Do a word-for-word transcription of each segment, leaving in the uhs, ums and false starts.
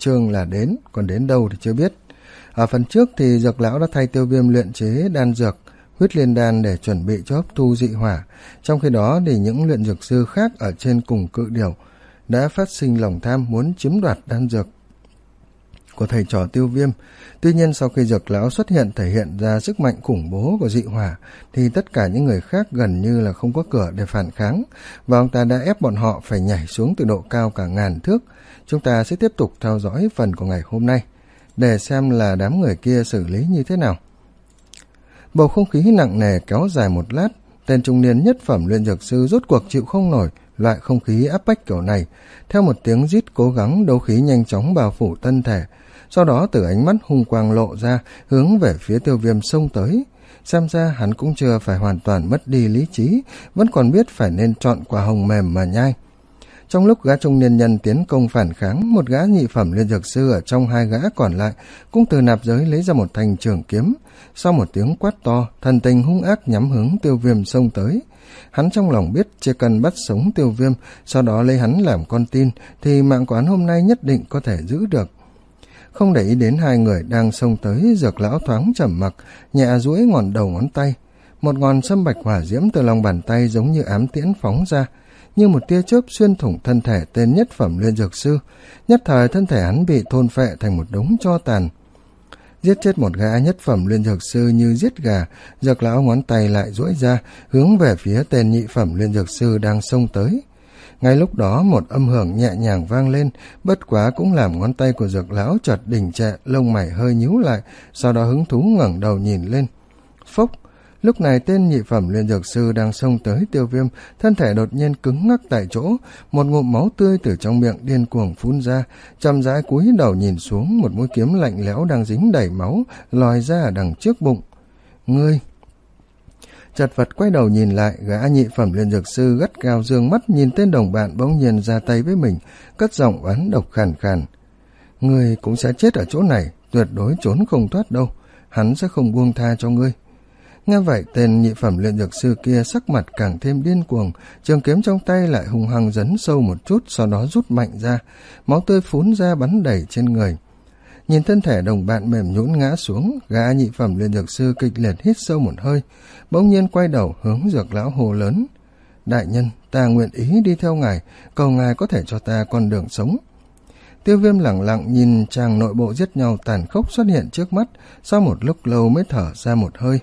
chương là đến, còn đến đâu thì chưa biết. Ở phần trước thì Dược lão đã thay Tiêu Viêm luyện chế đan dược huyết liên đan để chuẩn bị cho hấp thu dị hỏa. Trong khi đó thì những luyện dược sư khác ở trên cùng cự điểu đã phát sinh lòng tham muốn chiếm đoạt đan dược của thầy trò Tiêu Viêm. Tuy nhiên sau khi Dược lão xuất hiện thể hiện ra sức mạnh khủng bố của dị hỏa thì tất cả những người khác gần như là không có cửa để phản kháng, và ông ta đã ép bọn họ phải nhảy xuống từ độ cao cả ngàn thước. Chúng ta sẽ tiếp tục theo dõi phần của ngày hôm nay để xem là đám người kia xử lý như thế nào. Bầu không khí nặng nề kéo dài một lát, tên trung niên nhất phẩm luyện dược sư rốt cuộc chịu không nổi loại không khí áp bách kiểu này. Theo một tiếng rít cố gắng, đấu khí nhanh chóng bao phủ thân thể, sau đó từ ánh mắt hung quang lộ ra hướng về phía Tiêu Viêm xông tới. Xem ra hắn cũng chưa phải hoàn toàn mất đi lý trí, vẫn còn biết phải nên chọn quả hồng mềm mà nhai. Trong lúc gã trung niên nhân tiến công phản kháng, một gã nhị phẩm liên dược sư ở trong hai gã còn lại cũng từ nạp giới lấy ra một thanh trường kiếm. Sau một tiếng quát to, thần tình hung ác nhắm hướng Tiêu Viêm xông tới. Hắn trong lòng biết chỉ cần bắt sống Tiêu Viêm, sau đó lấy hắn làm con tin, thì mạng của hắn hôm nay nhất định có thể giữ được. Không để ý đến hai người đang xông tới, Dược lão thoáng trầm mặc, nhẹ duỗi ngọn đầu ngón tay. Một ngọn sâm bạch hỏa diễm từ lòng bàn tay giống như ám tiễn phóng ra, như một tia chớp xuyên thủng thân thể tên nhất phẩm liên dược sư. Nhất thời thân thể hắn bị thôn phệ thành một đống tro tàn. Giết chết một gã nhất phẩm liên dược sư như giết gà, Dược lão ngón tay lại duỗi ra hướng về phía tên nhị phẩm liên dược sư đang xông tới. Ngay lúc đó một âm hưởng nhẹ nhàng vang lên, bất quá cũng làm ngón tay của Dược lão chợt đình trệ, lông mày hơi nhíu lại, sau đó hứng thú ngẩng đầu nhìn lên. Phốc! Lúc này tên nhị phẩm liên dược sư đang xông tới Tiêu Viêm, thân thể đột nhiên cứng ngắc tại chỗ, một ngụm máu tươi từ trong miệng điên cuồng phun ra, chậm rãi cúi đầu nhìn xuống, một mũi kiếm lạnh lẽo đang dính đầy máu lòi ra ở đằng trước bụng. Ngươi! Chật vật quay đầu nhìn lại, gã nhị phẩm liên dược sư gắt gao dương mắt nhìn tên đồng bạn bỗng nhiên ra tay với mình, cất giọng oán độc khàn khàn. Ngươi cũng sẽ chết ở chỗ này, tuyệt đối trốn không thoát đâu, hắn sẽ không buông tha cho ngươi. Nghe vậy, tên nhị phẩm luyện dược sư kia sắc mặt càng thêm điên cuồng, trường kiếm trong tay lại hung hăng dấn sâu một chút, sau đó rút mạnh ra, máu tươi phún ra bắn đầy trên người. Nhìn thân thể đồng bạn mềm nhũn ngã xuống, gã nhị phẩm luyện dược sư kịch liệt hít sâu một hơi, bỗng nhiên quay đầu hướng Dược lão hồ lớn. Đại nhân, ta nguyện ý đi theo ngài, cầu ngài có thể cho ta con đường sống. Tiêu Viêm lẳng lặng nhìn chàng nội bộ giết nhau tàn khốc xuất hiện trước mắt, sau một lúc lâu mới thở ra một hơi.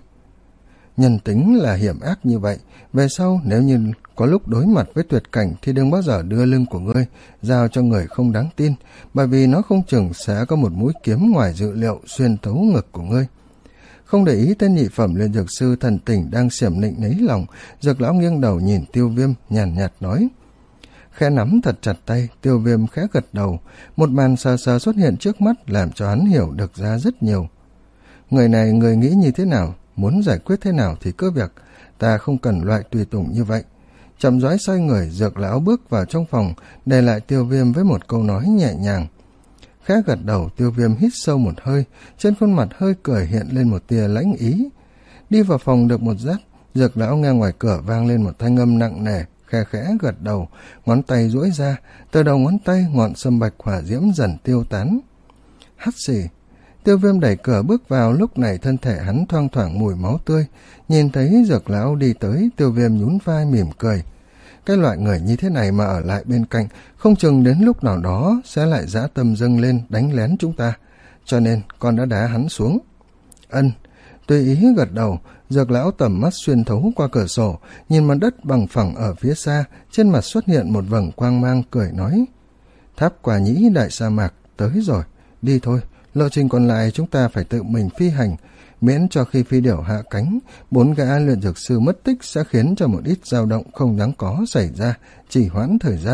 Nhân tính là hiểm ác như vậy, về sau nếu như có lúc đối mặt với tuyệt cảnh thì đừng bao giờ đưa lưng của ngươi giao cho người không đáng tin, bởi vì nó không chừng sẽ có một mũi kiếm ngoài dự liệu xuyên thấu ngực của ngươi. Không để ý tên nhị phẩm liên dược sư thần tình đang xiểm nịnh nấy lòng, Dược lão nghiêng đầu nhìn Tiêu Viêm nhàn nhạt, nhạt nói. Khẽ nắm thật chặt tay, Tiêu Viêm khẽ gật đầu, một màn sờ sờ xuất hiện trước mắt làm cho hắn hiểu được ra rất nhiều. Người này người nghĩ như thế nào, muốn giải quyết thế nào thì cứ việc, ta không cần loại tùy tùng như vậy. Chậm rãi xoay người, Dược lão bước vào trong phòng, để lại Tiêu Viêm với một câu nói nhẹ nhàng. Khẽ gật đầu, Tiêu Viêm hít sâu một hơi, trên khuôn mặt hơi cười hiện lên một tia lãnh ý. Đi vào phòng được một lát, Dược lão nghe ngoài cửa vang lên một thanh âm nặng nề, khe khẽ gật đầu, ngón tay duỗi ra, từ đầu ngón tay ngọn sâm bạch hỏa diễm dần tiêu tán. Hắt xì! Tiêu Viêm đẩy cửa bước vào, lúc này thân thể hắn thoang thoảng mùi máu tươi, nhìn thấy Dược lão đi tới, Tiêu Viêm nhún vai mỉm cười. Cái loại người như thế này mà ở lại bên cạnh, không chừng đến lúc nào đó sẽ lại dã tâm dâng lên đánh lén chúng ta, cho nên con đã đá hắn xuống. Ân! Tùy ý gật đầu, Dược lão tầm mắt xuyên thấu qua cửa sổ, nhìn mặt đất bằng phẳng ở phía xa, trên mặt xuất hiện một vầng quang mang, cười nói. Tháp Quả Nhĩ đại sa mạc tới rồi, đi thôi, lộ trình còn lại chúng ta phải tự mình phi hành, miễn cho khi phi điểu hạ cánh, bốn gã luyện dược sư mất tích sẽ khiến cho một ít dao động không đáng có xảy ra, chỉ hoãn thời gian.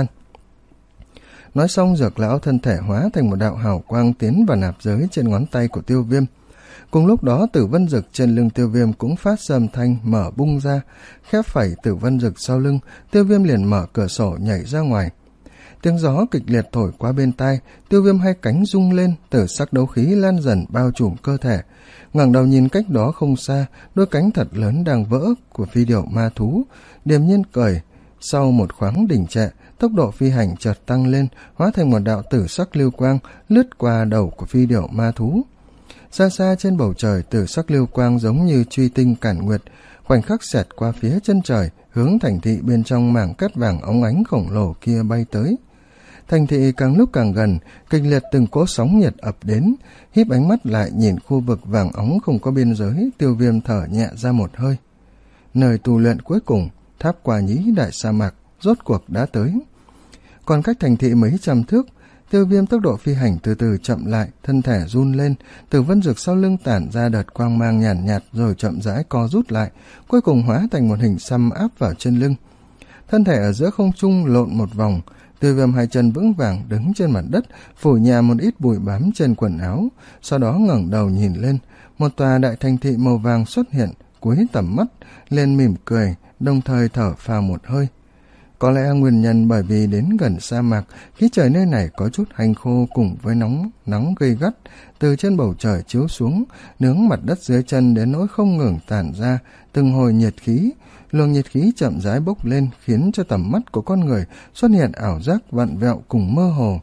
Nói xong, Dược lão thân thể hóa thành một đạo hào quang tiến vào nạp giới trên ngón tay của Tiêu Viêm. Cùng lúc đó, tử vân dực trên lưng Tiêu Viêm cũng phát ra âm thanh mở bung ra, khép phẩy tử vân dực sau lưng, Tiêu Viêm liền mở cửa sổ nhảy ra ngoài. Tiếng gió kịch liệt thổi qua bên tai, Tiêu Viêm hai cánh rung lên, tử sắc đấu khí lan dần bao trùm cơ thể. Ngẩng đầu nhìn cách đó không xa, đôi cánh thật lớn đang vỡ của phi điểu ma thú, điềm nhiên cười. Sau một khoáng đình trệ, tốc độ phi hành chợt tăng lên, hóa thành một đạo tử sắc lưu quang lướt qua đầu của phi điểu ma thú. Xa xa trên bầu trời, tử sắc lưu quang giống như truy tinh cản nguyệt, khoảnh khắc xẹt qua phía chân trời, hướng thành thị bên trong mảng cát vàng óng ánh khổng lồ kia bay tới. Thành thị càng lúc càng gần, kịch liệt từng cỗ sóng nhiệt ập đến. Híp ánh mắt lại nhìn khu vực vàng óng không có biên giới, Tiêu Viêm thở nhẹ ra một hơi. Nơi tu luyện cuối cùng, tháp Quả Nhĩ đại sa mạc rốt cuộc đã tới. Còn cách thành thị mấy trăm thước, Tiêu Viêm tốc độ phi hành từ từ chậm lại, thân thể run lên, từ vân dược sau lưng tản ra đợt quang mang nhàn nhạt, nhạt rồi chậm rãi co rút lại, cuối cùng hóa thành một hình xăm áp vào chân lưng. Thân thể ở giữa không trung lộn một vòng, Tiêu Viêm hai chân vững vàng đứng trên mặt đất, phủ nhẹ một ít bụi bám trên quần áo, sau đó ngẩng đầu nhìn lên, một tòa đại thành thị màu vàng xuất hiện, cúi tầm mắt lên mỉm cười, đồng thời thở phào một hơi. Có lẽ nguyên nhân bởi vì đến gần sa mạc, khí trời nơi này có chút hanh khô cùng với nóng nóng gây gắt, từ trên bầu trời chiếu xuống, nướng mặt đất dưới chân đến nỗi không ngừng tản ra từng hồi nhiệt khí. Luồng nhiệt khí chậm rãi bốc lên, khiến cho tầm mắt của con người xuất hiện ảo giác vặn vẹo cùng mơ hồ.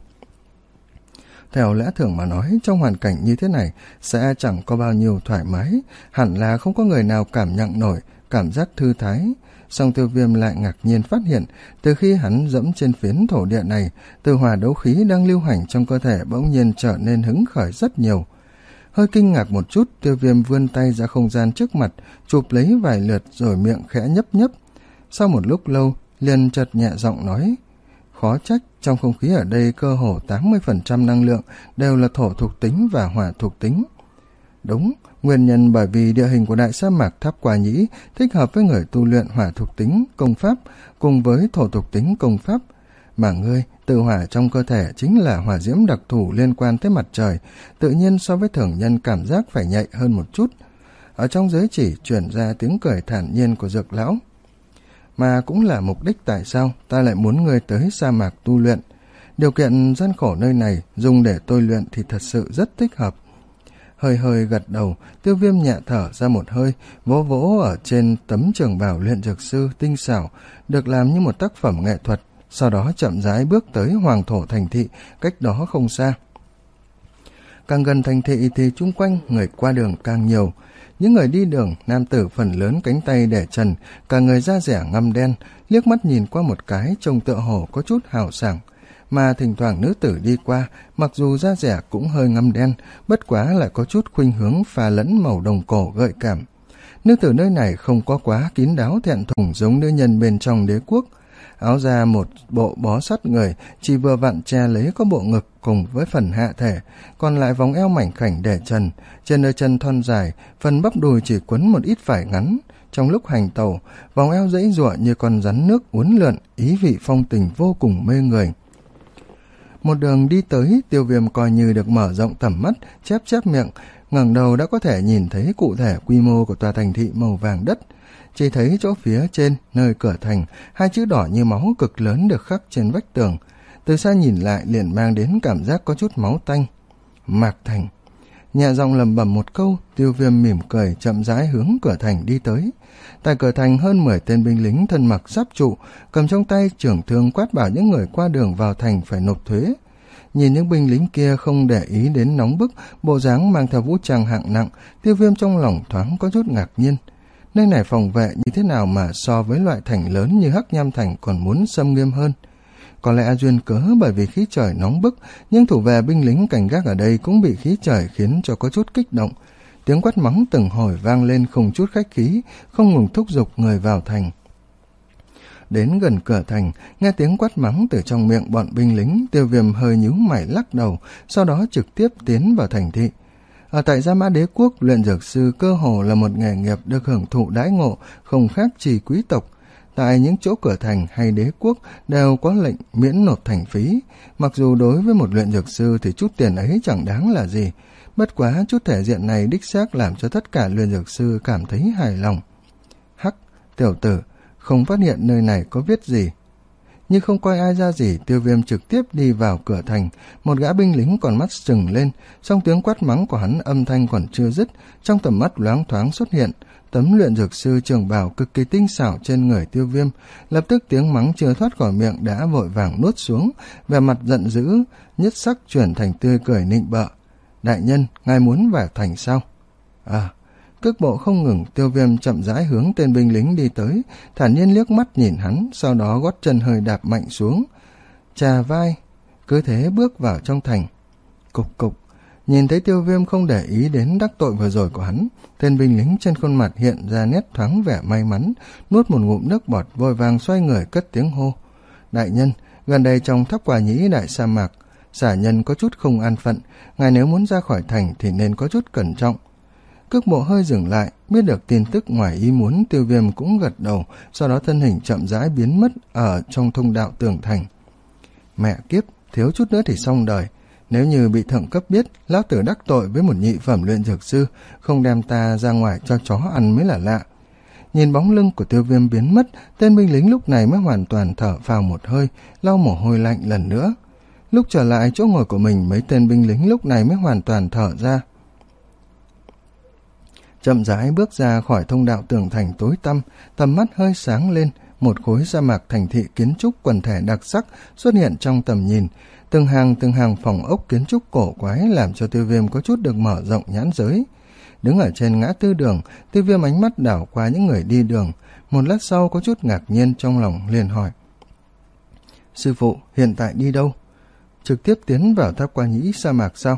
Theo lẽ thường mà nói, trong hoàn cảnh như thế này sẽ chẳng có bao nhiêu thoải mái, hẳn là không có người nào cảm nhận nổi cảm giác thư thái. Song Tiêu Viêm lại ngạc nhiên phát hiện, từ khi hắn dẫm trên phiến thổ địa này, từ hỏa đấu khí đang lưu hành trong cơ thể bỗng nhiên trở nên hứng khởi rất nhiều. Hơi kinh ngạc một chút, Tiêu Viêm vươn tay ra không gian trước mặt, chụp lấy vài lượt rồi miệng khẽ nhấp nhấp. Sau một lúc lâu, liền chợt nhẹ giọng nói, khó trách trong không khí ở đây cơ hồ tám mươi phần trăm năng lượng đều là thổ thuộc tính và hỏa thuộc tính. Đúng, nguyên nhân bởi vì địa hình của đại sa mạc tháp Quả Nhĩ thích hợp với người tu luyện hỏa thuộc tính công pháp cùng với thổ thuộc tính công pháp. Mà ngươi, tự hỏa trong cơ thể chính là hỏa diễm đặc thù liên quan tới mặt trời, tự nhiên so với thường nhân cảm giác phải nhạy hơn một chút. Ở trong giới chỉ truyền ra tiếng cười thản nhiên của Dược lão. Mà cũng là mục đích tại sao ta lại muốn ngươi tới sa mạc tu luyện. Điều kiện gian khổ nơi này dùng để tôi luyện thì thật sự rất thích hợp. Hơi hơi gật đầu, Tiêu Viêm nhẹ thở ra một hơi, vỗ vỗ ở trên tấm trường bào luyện dược sư tinh xảo, được làm như một tác phẩm nghệ thuật, sau đó chậm rãi bước tới hoàng thổ thành thị, cách đó không xa. Càng gần thành thị thì chung quanh người qua đường càng nhiều. Những người đi đường, nam tử phần lớn cánh tay để trần, cả người da dẻ ngăm đen, liếc mắt nhìn qua một cái trông tựa hồ có chút hào sảng. Mà thỉnh thoảng nữ tử đi qua, mặc dù da dẻ cũng hơi ngăm đen, bất quá lại có chút khuynh hướng pha lẫn màu đồng cổ gợi cảm. Nữ tử nơi này không có quá kín đáo thẹn thùng giống nữ nhân bên trong đế quốc. Áo da một bộ bó sát người, chỉ vừa vặn che lấy có bộ ngực cùng với phần hạ thể, còn lại vòng eo mảnh khảnh để trần, trên đôi chân thon dài, phần bắp đùi chỉ quấn một ít vải ngắn. Trong lúc hành tàu, vòng eo dãy giụa như con rắn nước uốn lượn, ý vị phong tình vô cùng mê người. Một đường đi tới, Tiêu Viêm coi như được mở rộng tầm mắt, chép chép miệng, ngẩng đầu đã có thể nhìn thấy cụ thể quy mô của tòa thành thị màu vàng đất. Chỉ thấy chỗ phía trên, nơi cửa thành, hai chữ đỏ như máu cực lớn được khắc trên vách tường. Từ xa nhìn lại liền mang đến cảm giác có chút máu tanh. Mạc Thành. Nhẹ giọng lẩm bẩm một câu, Tiêu Viêm mỉm cười chậm rãi hướng cửa thành đi tới. Tại cửa thành hơn mười tên binh lính thân mặc giáp trụ, cầm trong tay trưởng thương quát bảo những người qua đường vào thành phải nộp thuế. Nhìn những binh lính kia không để ý đến nóng bức, bộ dáng mang theo vũ trang hạng nặng, Tiêu Viêm trong lòng thoáng có chút ngạc nhiên. Nơi này phòng vệ như thế nào mà so với loại thành lớn như Hắc Nham Thành còn muốn xâm nghiêm hơn? Có lẽ duyên cớ bởi vì khí trời nóng bức, nhưng thủ vệ binh lính cảnh gác ở đây cũng bị khí trời khiến cho có chút kích động. Tiếng quát mắng từng hồi vang lên không chút khách khí, không ngừng thúc giục người vào thành. Đến gần cửa thành, nghe tiếng quát mắng từ trong miệng bọn binh lính, Tiêu Viêm hơi nhíu mày lắc đầu, sau đó trực tiếp tiến vào thành thị. Ở tại Gia Mã Đế quốc, luyện dược sư cơ hồ là một nghề nghiệp được hưởng thụ đãi ngộ, không khác gì quý tộc. Tại những chỗ cửa thành hay đế quốc đều có lệnh miễn nộp thành phí, mặc dù đối với một luyện dược sư thì chút tiền ấy chẳng đáng là gì. Bất quá chút thể diện này đích xác làm cho tất cả luyện dược sư cảm thấy hài lòng. Hắc, tiểu tử, không phát hiện nơi này có viết gì. Nhưng không coi ai ra gì, Tiêu Viêm trực tiếp đi vào cửa thành. Một gã binh lính còn mắt sừng lên, song tiếng quát mắng của hắn âm thanh còn chưa dứt, trong tầm mắt loáng thoáng xuất hiện tấm luyện dược sư trường bào cực kỳ tinh xảo trên người Tiêu Viêm. Lập tức tiếng mắng chưa thoát khỏi miệng đã vội vàng nuốt xuống, vẻ mặt giận dữ nhất sắc chuyển thành tươi cười nịnh bợ. Đại nhân, ngài muốn vào thành sao? À, cước bộ không ngừng. Tiêu Viêm chậm rãi hướng tên binh lính đi tới, thản nhiên liếc mắt nhìn hắn, sau đó gót chân hơi đạp mạnh xuống, chà vai, cứ thế bước vào trong thành. Cục cục, nhìn thấy Tiêu Viêm không để ý đến đắc tội vừa rồi của hắn, tên binh lính trên khuôn mặt hiện ra nét thoáng vẻ may mắn, nuốt một ngụm nước bọt, vội vàng xoay người cất tiếng hô. Đại nhân, gần đây trong Tháp Quả Nhĩ đại sa mạc, xả nhân có chút không an phận, ngài nếu muốn ra khỏi thành thì nên có chút cẩn trọng. Cước bộ hơi dừng lại, biết được tin tức ngoài ý muốn, Tiêu Viêm cũng gật đầu, sau đó thân hình chậm rãi biến mất ở trong thông đạo tường thành. Mẹ kiếp, thiếu chút nữa thì xong đời. Nếu như bị thượng cấp biết lão tử đắc tội với một nhị phẩm luyện dược sư, không đem ta ra ngoài cho chó ăn mới là lạ. Nhìn bóng lưng của Tiêu Viêm biến mất, tên binh lính lúc này mới hoàn toàn thở phào một hơi, lau mồ hôi lạnh lần nữa. Lúc trở lại chỗ ngồi của mình, mấy tên binh lính lúc này mới hoàn toàn thở ra. Chậm rãi bước ra khỏi thông đạo tường thành tối tăm, tầm mắt hơi sáng lên, một khối sa mạc thành thị kiến trúc quần thể đặc sắc xuất hiện trong tầm nhìn. Từng hàng từng hàng phòng ốc kiến trúc cổ quái làm cho Tiêu Viêm có chút được mở rộng nhãn giới. Đứng ở trên ngã tư đường, Tiêu Viêm ánh mắt đảo qua những người đi đường, một lát sau có chút ngạc nhiên trong lòng liền hỏi. Sư phụ, hiện tại đi đâu? Trực tiếp tiến vào Tháp Qua Nhĩ sa mạc sao?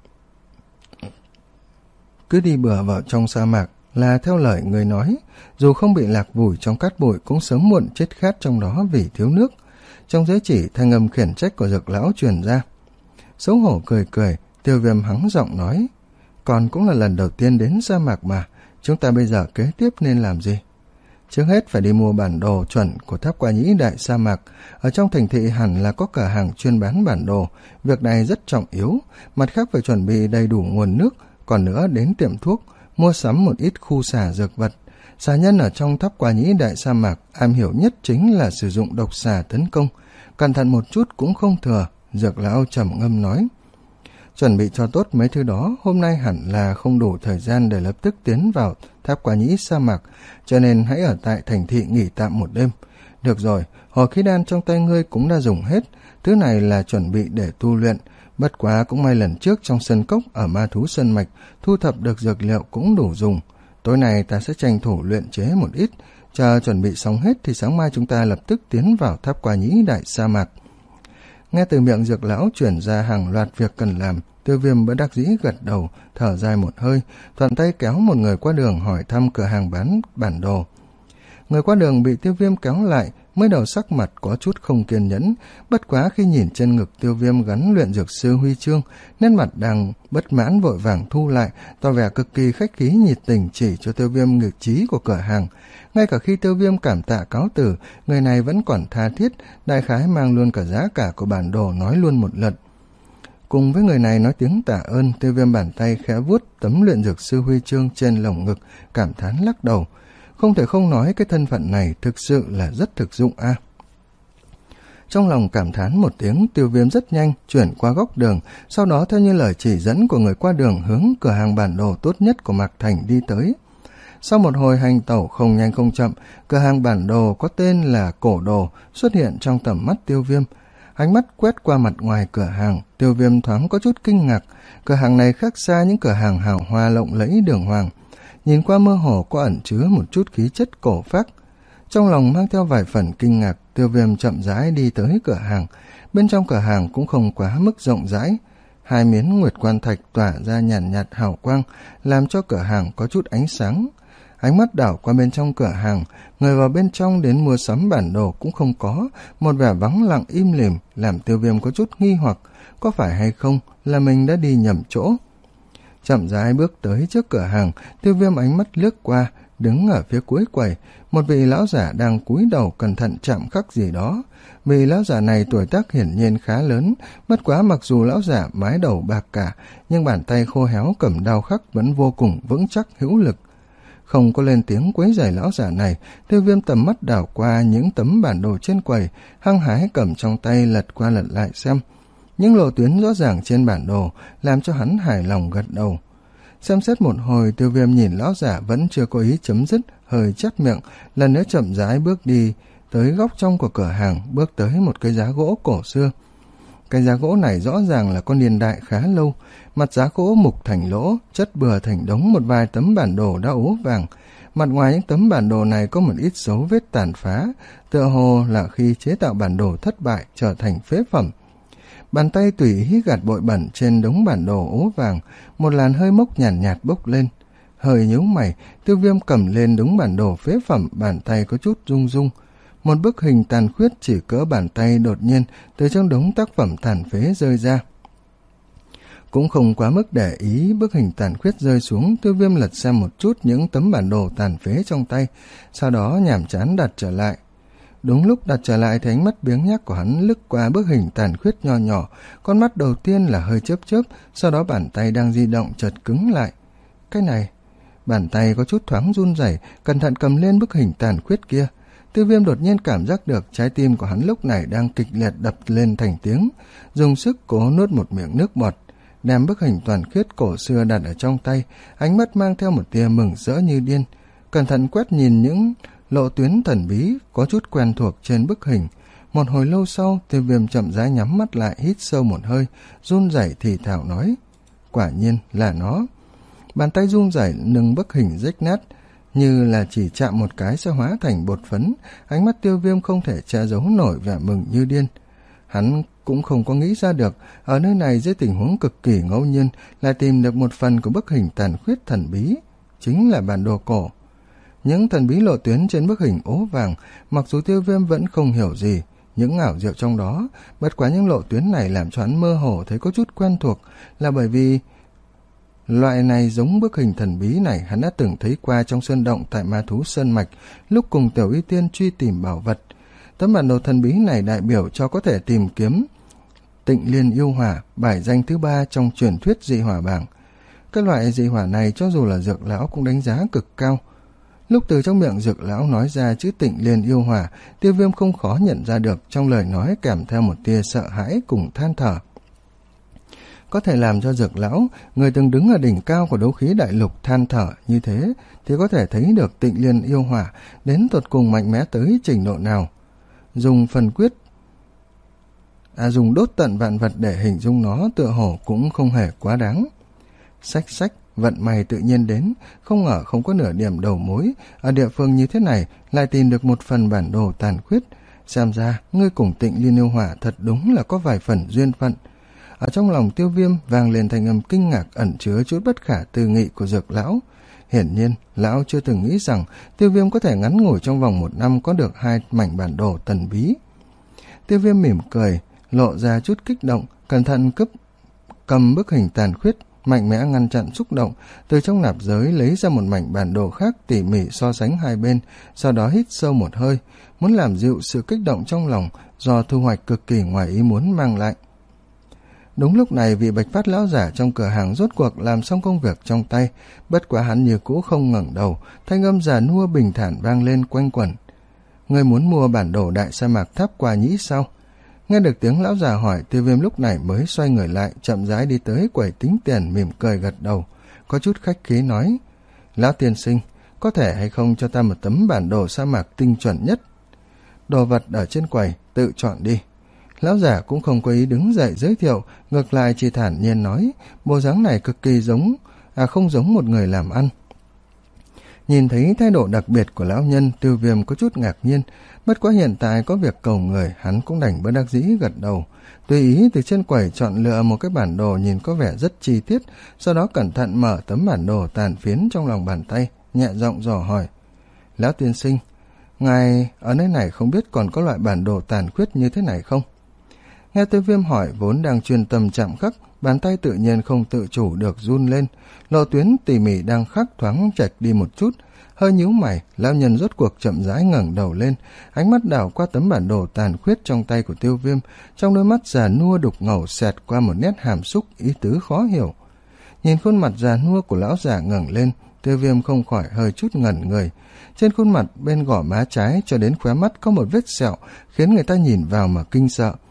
Cứ đi bừa vào trong sa mạc là theo lời người nói, dù không bị lạc vùi trong cát bụi cũng sớm muộn chết khát trong đó vì thiếu nước. Trong giới chỉ, thanh âm khiển trách của Dược lão truyền ra. Xấu hổ cười cười, Tiêu Viêm hắng giọng nói, còn cũng là lần đầu tiên đến sa mạc mà, chúng ta bây giờ kế tiếp nên làm gì? Trước hết phải đi mua bản đồ chuẩn của Tháp Qua Nhĩ đại sa mạc. Ở trong thành thị hẳn là có cửa hàng chuyên bán bản đồ, việc này rất trọng yếu. Mặt khác phải chuẩn bị đầy đủ nguồn nước, còn nữa đến tiệm thuốc mua sắm một ít khu xả dược vật. Xà nhân ở trong Tháp Qua Nhĩ đại sa mạc am hiểu nhất chính là sử dụng độc xà tấn công, cẩn thận một chút cũng không thừa. Dược lão trầm ngâm nói, chuẩn bị cho tốt mấy thứ đó, hôm nay hẳn là không đủ thời gian để lập tức tiến vào Tháp Qua Nhĩ sa mạc, cho nên hãy ở tại thành thị nghỉ tạm một đêm. Được rồi, hỏa khí đan trong tay ngươi cũng đã dùng hết, thứ này là chuẩn bị để tu luyện. Bất quá cũng may lần trước trong sân cốc ở Ma Thú Sơn Mạch thu thập được dược liệu cũng đủ dùng. Tối nay ta sẽ tranh thủ luyện chế một ít, chờ chuẩn bị xong hết thì sáng mai chúng ta lập tức tiến vào Tháp Qua Nhĩ đại sa mạc. Nghe từ miệng Dược lão chuyển ra hàng loạt việc cần làm, Tiêu Viêm bất đắc dĩ gật đầu, thở dài một hơi, thuận tay kéo một người qua đường hỏi thăm cửa hàng bán bản đồ. Người qua đường bị Tiêu Viêm kéo lại, mới đầu sắc mặt có chút không kiên nhẫn, bất quá khi nhìn trên ngực Tiêu Viêm gắn luyện dược sư huy chương, nét mặt đang bất mãn vội vàng thu lại, tỏ vẻ cực kỳ khách khí nhiệt tình chỉ cho Tiêu Viêm nghịch trí của cửa hàng. Ngay cả khi Tiêu Viêm cảm tạ cáo từ, người này vẫn còn tha thiết, đại khái mang luôn cả giá cả của bản đồ nói luôn một lượt. Cùng với người này nói tiếng tạ ơn, Tiêu Viêm bàn tay khẽ vuốt tấm luyện dược sư huy chương trên lồng ngực, cảm thán lắc đầu. Không thể không nói cái thân phận này thực sự là rất thực dụng a. À. Trong lòng cảm thán một tiếng, Tiêu Viêm rất nhanh chuyển qua góc đường, sau đó theo như lời chỉ dẫn của người qua đường hướng cửa hàng bản đồ tốt nhất của Mạc Thành đi tới. Sau một hồi hành tẩu không nhanh không chậm, cửa hàng bản đồ có tên là Cổ Đồ xuất hiện trong tầm mắt Tiêu Viêm. Ánh mắt quét qua mặt ngoài cửa hàng, Tiêu Viêm thoáng có chút kinh ngạc. Cửa hàng này khác xa những cửa hàng hào hoa lộng lẫy đường hoàng, nhìn qua mơ hồ có ẩn chứa một chút khí chất cổ phác. Trong lòng mang theo vài phần kinh ngạc, Tiêu Viêm chậm rãi đi tới cửa hàng. Bên trong cửa hàng cũng không quá mức rộng rãi, hai miếng nguyệt quan thạch tỏa ra nhàn nhạt, nhạt hào quang, làm cho cửa hàng có chút ánh sáng. Ánh mắt đảo qua bên trong cửa hàng, người vào bên trong đến mua sắm bản đồ cũng không có, một vẻ vắng lặng im lìm làm Tiêu Viêm có chút nghi hoặc, có phải hay không là mình đã đi nhầm chỗ. Chậm rãi bước tới trước cửa hàng, Tiêu Viêm ánh mắt lướt qua, đứng ở phía cuối quầy, một vị lão giả đang cúi đầu cẩn thận chạm khắc gì đó. Vị lão giả này tuổi tác hiển nhiên khá lớn, bất quá mặc dù lão giả mái đầu bạc cả, nhưng bàn tay khô héo cầm đao khắc vẫn vô cùng vững chắc hữu lực. Không có lên tiếng quấy rầy lão giả này, Tiêu Viêm tầm mắt đảo qua những tấm bản đồ trên quầy, hăng hái cầm trong tay lật qua lật lại xem. Những lộ tuyến rõ ràng trên bản đồ làm cho hắn hài lòng gật đầu. Xem xét một hồi, Tiêu Viêm nhìn lão giả vẫn chưa có ý chấm dứt, hơi chép miệng, lần nữa chậm rãi bước đi tới góc trong của cửa hàng, bước tới một cái giá gỗ cổ xưa. Cái giá gỗ này rõ ràng là có niên đại khá lâu, mặt giá gỗ mục thành lỗ, chất bừa thành đống một vài tấm bản đồ đã ố vàng. Mặt ngoài những tấm bản đồ này có một ít dấu vết tàn phá, tựa hồ là khi chế tạo bản đồ thất bại trở thành phế phẩm. Bàn tay tùy ý gạt bụi bẩn trên đống bản đồ ố vàng, một làn hơi mốc nhàn nhạt, nhạt bốc lên. Hơi nhíu mày, Tiêu Viêm cầm lên đống bản đồ phế phẩm, bàn tay có chút rung rung. Một bức hình tàn khuyết chỉ cỡ bàn tay đột nhiên từ trong đống tác phẩm tàn phế rơi ra. Cũng không quá mức để ý bức hình tàn khuyết rơi xuống, Tiêu Viêm lật xem một chút những tấm bản đồ tàn phế trong tay, sau đó nhàm chán đặt trở lại. Đúng lúc đặt trở lại thì ánh mắt biếng nhác của hắn lướt qua bức hình tàn khuyết nho nhỏ, con mắt đầu tiên là hơi chớp chớp, sau đó bàn tay đang di động chợt cứng lại. Cái này, bàn tay có chút thoáng run rẩy, cẩn thận cầm lên bức hình tàn khuyết kia. Tiêu Viêm đột nhiên cảm giác được trái tim của hắn lúc này đang kịch liệt đập lên thành tiếng, dùng sức cố nuốt một miệng nước bọt, đem bức hình toàn khuyết cổ xưa đặt ở trong tay, ánh mắt mang theo một tia mừng rỡ như điên, cẩn thận quét nhìn những lộ tuyến thần bí có chút quen thuộc trên bức hình. Một hồi lâu sau, Tiêu Viêm chậm rãi nhắm mắt lại, hít sâu một hơi, run rẩy thì thào nói: quả nhiên là nó. Bàn tay run rẩy nâng bức hình rách nát, như là chỉ chạm một cái sẽ hóa thành bột phấn. Ánh mắt Tiêu Viêm không thể che giấu nổi vẻ mừng như điên. Hắn cũng không có nghĩ ra được, ở nơi này dưới tình huống cực kỳ ngẫu nhiên lại tìm được một phần của bức hình tàn khuyết thần bí, chính là bản đồ cổ. Những thần bí lộ tuyến trên bức hình ố vàng, mặc dù Tiêu Viêm vẫn không hiểu gì, những ảo diệu trong đó, bất quá những lộ tuyến này làm cho hắn mơ hồ thấy có chút quen thuộc, là bởi vì loại này giống bức hình thần bí này hắn đã từng thấy qua trong sơn động tại Ma Thú Sơn Mạch, lúc cùng Tiểu Y Tiên truy tìm bảo vật. Tấm bản đồ thần bí này đại biểu cho có thể tìm kiếm Tịnh Liên Yêu Hỏa, bài danh thứ ba trong truyền thuyết dị hỏa bảng. Cái loại dị hỏa này cho dù là Dược lão cũng đánh giá cực cao. Lúc từ trong miệng Dược lão nói ra chữ Tịnh Liên Yêu Hỏa, Tiêu Viêm không khó nhận ra được trong lời nói kèm theo một tia sợ hãi cùng than thở. Có thể làm cho Dược lão, người từng đứng ở đỉnh cao của đấu khí đại lục, than thở như thế, thì có thể thấy được Tịnh Liên Yêu Hỏa đến tột cùng mạnh mẽ tới trình độ nào. Dùng phần quyết à dùng đốt tận vạn vật để hình dung nó tựa hồ cũng không hề quá đáng. Sách sách, vận may tự nhiên đến, không ngờ không có nửa điểm đầu mối, ở địa phương như thế này lại tìm được một phần bản đồ tàn khuyết. Xem ra ngươi cùng Tịnh Liên Yêu Hỏa thật đúng là có vài phần duyên phận. Ở trong lòng Tiêu Viêm vang lên thanh âm kinh ngạc ẩn chứa chút bất khả tư nghị của Dược lão. Hiển nhiên, lão chưa từng nghĩ rằng Tiêu Viêm có thể ngắn ngủi trong vòng một năm có được hai mảnh bản đồ thần bí. Tiêu Viêm mỉm cười, lộ ra chút kích động, cẩn thận cấp cầm bức hình tàn khuyết, mạnh mẽ ngăn chặn xúc động, từ trong nạp giới lấy ra một mảnh bản đồ khác, tỉ mỉ so sánh hai bên, sau đó hít sâu một hơi, muốn làm dịu sự kích động trong lòng do thu hoạch cực kỳ ngoài ý muốn mang lại. Đúng lúc này, vị Bạch Phát lão giả trong cửa hàng rốt cuộc làm xong công việc trong tay, bất quá hắn như cũ không ngẩng đầu, thanh âm già nua bình thản vang lên quanh quẩn. Ngươi muốn mua bản đồ đại sa mạc Tháp Qua Nhĩ sao? Nghe được tiếng lão già hỏi, Tiêu Viêm lúc này mới xoay người lại, chậm rãi đi tới quầy tính tiền, mỉm cười gật đầu, có chút khách khí nói: lão tiên sinh, có thể hay không cho ta một tấm bản đồ sa mạc tinh chuẩn nhất? Đồ vật ở trên quầy, tự chọn đi. Lão giả cũng không có ý đứng dậy giới thiệu, ngược lại chỉ thản nhiên nói, bộ dáng này cực kỳ giống, à không giống một người làm ăn. Nhìn thấy thái độ đặc biệt của lão nhân, Tiêu Viêm có chút ngạc nhiên, bất quá hiện tại có việc cầu người, hắn cũng đành bất đắc dĩ gật đầu, tùy ý từ trên quầy chọn lựa một cái bản đồ nhìn có vẻ rất chi tiết, sau đó cẩn thận mở tấm bản đồ tàn phiến trong lòng bàn tay, nhẹ giọng dò hỏi: lão tiên sinh, ngài ở nơi này không biết còn có loại bản đồ tàn khuyết như thế này không? Nghe Tiêu Viêm hỏi, vốn đang chuyên tâm chạm khắc, bàn tay tự nhiên không tự chủ được run lên, lộ tuyến tỉ mỉ đang khắc thoáng chệch đi một chút. Hơi nhíu mày, lão nhân rốt cuộc chậm rãi ngẩng đầu lên, ánh mắt đảo qua tấm bản đồ tàn khuyết trong tay của Tiêu Viêm, trong đôi mắt già nua đục ngầu xẹt qua một nét hàm xúc ý tứ khó hiểu. Nhìn khuôn mặt già nua của lão già ngẩng lên, Tiêu Viêm không khỏi hơi chút ngẩn người. Trên khuôn mặt bên gò má trái cho đến khóe mắt có một vết sẹo khiến người ta nhìn vào mà kinh sợ.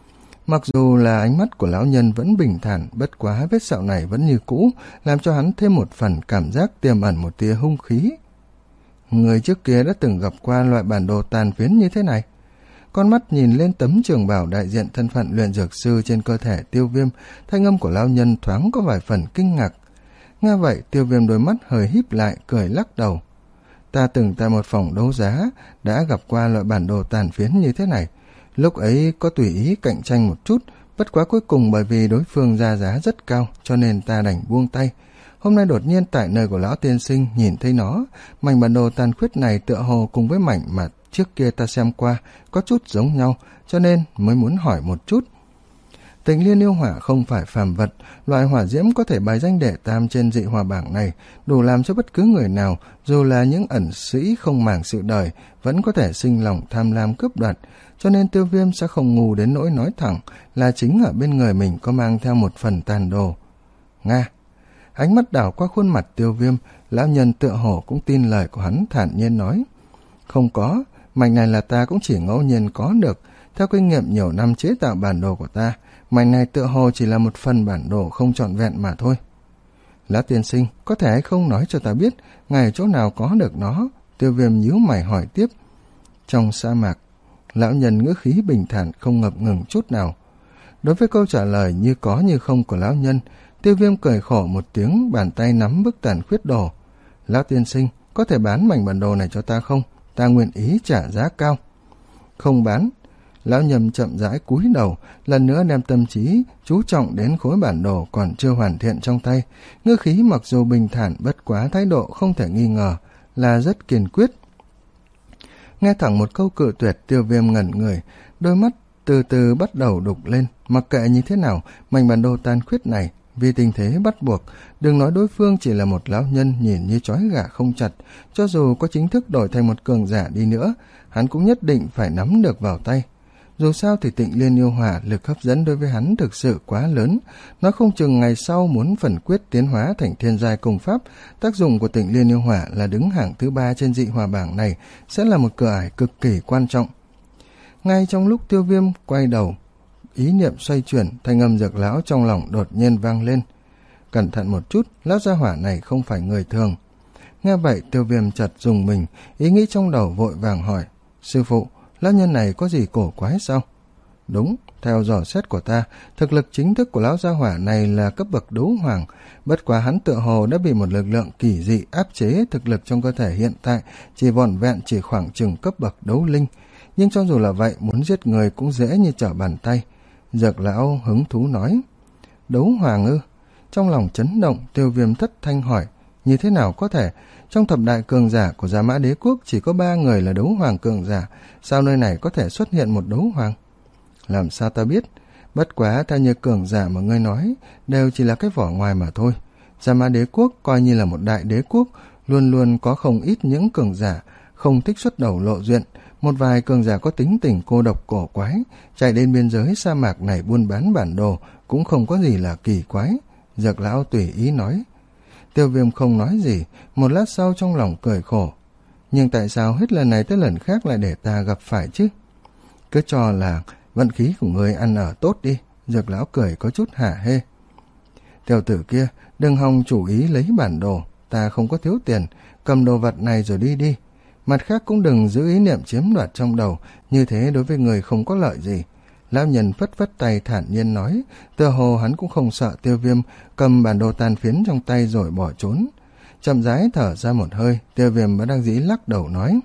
Mặc dù là ánh mắt của lão nhân vẫn bình thản, bất quá vết sẹo này vẫn như cũ, làm cho hắn thêm một phần cảm giác tiềm ẩn một tia hung khí. Người trước kia đã từng gặp qua loại bản đồ tàn phiến như thế này. Con mắt nhìn lên tấm trường bào đại diện thân phận luyện dược sư trên cơ thể Tiêu Viêm, thanh âm của lão nhân thoáng có vài phần kinh ngạc. Nghe vậy, Tiêu Viêm đôi mắt hơi híp lại, cười lắc đầu. Ta từng tại một phòng đấu giá đã gặp qua loại bản đồ tàn phiến như thế này. Lúc ấy có tùy ý cạnh tranh một chút, bất quá cuối cùng bởi vì đối phương ra giá rất cao cho nên ta đành buông tay. Hôm nay đột nhiên tại nơi của lão tiên sinh nhìn thấy nó, mảnh bản đồ tàn khuyết này tựa hồ cùng với mảnh mà trước kia ta xem qua có chút giống nhau, cho nên mới muốn hỏi một chút. Tịnh Liên yêu hỏa không phải phàm vật, loại hỏa diễm có thể bài danh đệ tam trên dị hỏa bảng này, đủ làm cho bất cứ người nào, dù là những ẩn sĩ không màng sự đời, vẫn có thể sinh lòng tham lam cướp đoạt, cho nên Tiêu Viêm sẽ không ngu đến nỗi nói thẳng là chính ở bên người mình có mang theo một phần tàn đồ. Nga. Ánh mắt đảo qua khuôn mặt Tiêu Viêm, lão nhân tựa hồ cũng tin lời của hắn, thản nhiên nói. Không có, mảnh này là ta cũng chỉ ngẫu nhiên có được. Theo kinh nghiệm nhiều năm chế tạo bản đồ của ta, mảnh này tựa hồ chỉ là một phần bản đồ không trọn vẹn mà thôi. Lão tiên sinh, có thể hay không nói cho ta biết, ngài ở chỗ nào có được nó? Tiêu Viêm nhíu mày hỏi tiếp. Trong sa mạc. Lão nhân ngữ khí bình thản không ngập ngừng chút nào. Đối với câu trả lời như có như không của lão nhân, Tiêu Viêm cười khổ một tiếng, bàn tay nắm bức tàn khuyết đồ. Lão tiên sinh, có thể bán mảnh bản đồ này cho ta không? Ta nguyện ý trả giá cao. Không bán. Lão nhầm chậm rãi cúi đầu, lần nữa đem tâm trí chú trọng đến khối bản đồ còn chưa hoàn thiện trong tay. Ngữ khí mặc dù bình thản, bất quá thái độ không thể nghi ngờ là rất kiên quyết. Nghe thẳng một câu cự tuyệt, Tiêu Viêm ngẩn người, đôi mắt từ từ bắt đầu đục lên. Mặc kệ như thế nào, mảnh bản đồ tàn khuyết này vì tình thế bắt buộc, đừng nói đối phương chỉ là một lão nhân nhìn như trói gà không chặt, cho dù có chính thức đổi thành một cường giả đi nữa, hắn cũng nhất định phải nắm được vào tay. Dù sao thì Tịnh Liên yêu hỏa lực hấp dẫn đối với hắn thực sự quá lớn, nó không chừng ngày sau muốn phần quyết tiến hóa thành thiên giai công pháp, tác dụng của Tịnh Liên yêu hỏa là đứng hạng thứ ba trên dị hỏa bảng này, sẽ là một cửa ải cực kỳ quan trọng. Ngay trong lúc Tiêu Viêm quay đầu, ý niệm xoay chuyển, thanh âm Dược lão trong lòng đột nhiên vang lên. Cẩn thận một chút, lão gia hỏa này không phải người thường. Nghe vậy, Tiêu Viêm chợt rùng mình, ý nghĩ trong đầu vội vàng hỏi. Sư phụ, lão nhân này có gì cổ quái sao? Đúng, theo dò xét của ta, thực lực chính thức của lão gia hỏa này là cấp bậc đấu hoàng, bất quá hắn tựa hồ đã bị một lực lượng kỳ dị áp chế thực lực trong cơ thể hiện tại, chỉ vỏn vẹn chỉ khoảng chừng cấp bậc đấu linh. Nhưng cho dù là vậy, muốn giết người cũng dễ như trở bàn tay. Dược lão hứng thú nói. Đấu hoàng ư? Trong lòng chấn động, Tiêu Viêm thất thanh hỏi. Như thế nào có thể? Trong thập đại cường giả của Gia Mã Đế Quốc chỉ có ba người là đấu hoàng cường giả. Sao nơi này có thể xuất hiện một đấu hoàng? Làm sao ta biết? Bất quá theo như cường giả mà ngươi nói, đều chỉ là cái vỏ ngoài mà thôi. Gia Mã Đế Quốc coi như là một đại đế quốc, luôn luôn có không ít những cường giả không thích xuất đầu lộ diện. Một vài cường giả có tính tình cô độc cổ quái, chạy đến biên giới sa mạc này buôn bán bản đồ cũng không có gì là kỳ quái. Dược lão tùy ý nói. Tiêu Viêm không nói gì, một lát sau trong lòng cười khổ. Nhưng tại sao hết lần này tới lần khác lại để ta gặp phải chứ? Cứ cho là vận khí của người ăn ở tốt đi. Dược lão cười có chút hả hê. Tiểu tử kia, đừng hòng chủ ý lấy bản đồ, ta không có thiếu tiền, cầm đồ vật này rồi đi đi. Mặt khác cũng đừng giữ ý niệm chiếm đoạt trong đầu, như thế đối với người không có lợi gì. Lão nhân phất phất tay thản nhiên nói, tựa hồ hắn cũng không sợ Tiêu Viêm cầm bản đồ tàn phiến trong tay rồi bỏ trốn. Chậm rãi thở ra một hơi, Tiêu Viêm bất đắc dĩ lắc đầu nói.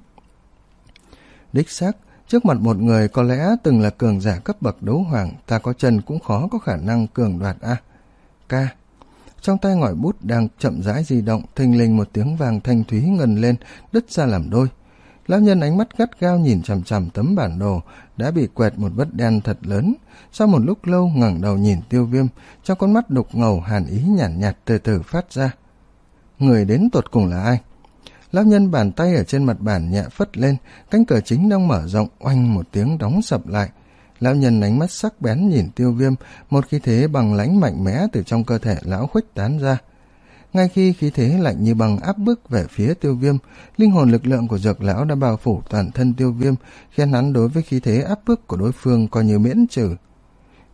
Đích xác, trước mặt một người có lẽ từng là cường giả cấp bậc đấu hoàng, ta có chân cũng khó có khả năng cường đoạt a. À, ca. Trong tay ngòi bút đang chậm rãi di động, thình lình một tiếng vàng thanh thúy ngân lên, đứt ra làm đôi. Lão nhân ánh mắt gắt gao nhìn chằm chằm tấm bản đồ đã bị quẹt một vết đen thật lớn. Sau một lúc lâu ngẩng đầu nhìn Tiêu Viêm, trong con mắt đục ngầu hàn ý nhàn nhạt, nhạt từ từ phát ra. Người đến tột cùng là ai? Lão nhân bàn tay ở trên mặt bàn nhẹ phất lên, cánh cửa chính đang mở rộng, oanh một tiếng đóng sập lại. Lão nhân ánh mắt sắc bén nhìn Tiêu Viêm, một khí thế bằng lãnh mạnh mẽ từ trong cơ thể lão khuếch tán ra. Ngay khi khí thế lạnh như băng áp bức về phía Tiêu Viêm, linh hồn lực lượng của Dược lão đã bao phủ toàn thân Tiêu Viêm, khiến hắn đối với khí thế áp bức của đối phương coi như miễn trừ.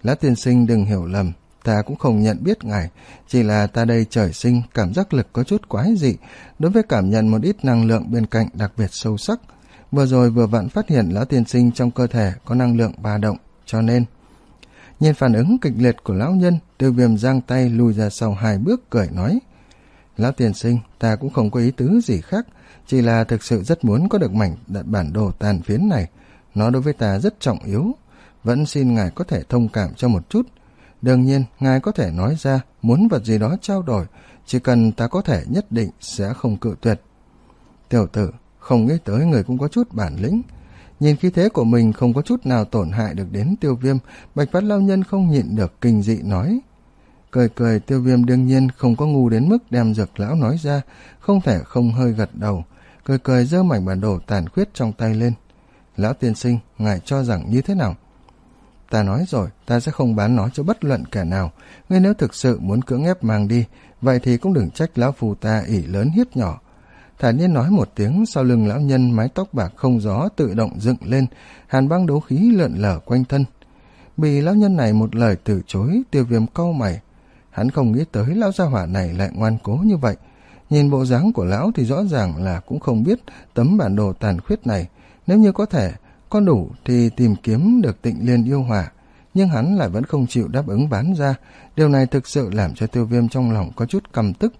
Lão tiên sinh đừng hiểu lầm, ta cũng không nhận biết ngài, chỉ là ta đây trời sinh cảm giác lực có chút quái dị, đối với cảm nhận một ít năng lượng bên cạnh đặc biệt sâu sắc. Vừa rồi vừa vặn phát hiện lão tiên sinh trong cơ thể có năng lượng ba động, cho nên... Nhìn phản ứng kịch liệt của lão nhân, Tiêu Viêm giang tay lùi ra sau hai bước cười nói: Lão tiên sinh, ta cũng không có ý tứ gì khác, chỉ là thực sự rất muốn có được mảnh bản đồ tàn phiến này, nó đối với ta rất trọng yếu, vẫn xin ngài có thể thông cảm cho một chút. Đương nhiên, ngài có thể nói ra muốn vật gì đó trao đổi, chỉ cần ta có thể nhất định sẽ không cự tuyệt. Tiểu tử, không nghĩ tới người cũng có chút bản lĩnh. Nhìn khí thế của mình không có chút nào tổn hại được đến Tiêu Viêm, Bạch Phát lão nhân không nhịn được kinh dị nói. Cười cười, Tiêu Viêm đương nhiên không có ngu đến mức đem Dược lão nói ra, không thể không hơi gật đầu, cười cười giơ mảnh bản đồ tàn khuyết trong tay lên. Lão tiên sinh, ngài cho rằng như thế nào? Ta nói rồi, ta sẽ không bán nó cho bất luận kẻ nào. Ngươi nếu thực sự muốn cưỡng ép mang đi, vậy thì cũng đừng trách lão phù ta ỷ lớn hiếp nhỏ. Thản nhiên nói một tiếng, sau lưng lão nhân mái tóc bạc không gió tự động dựng lên, hàn băng đấu khí lượn lở quanh thân. Bị lão nhân này một lời từ chối, Tiêu Viêm cau mày. Hắn không nghĩ tới lão gia hỏa này lại ngoan cố như vậy. Nhìn bộ dáng của lão thì rõ ràng là cũng không biết tấm bản đồ tàn khuyết này, nếu như có thể có đủ thì tìm kiếm được Tịnh Liên yêu hỏa, nhưng hắn lại vẫn không chịu đáp ứng bán ra. Điều này thực sự làm cho Tiêu Viêm trong lòng có chút căm tức.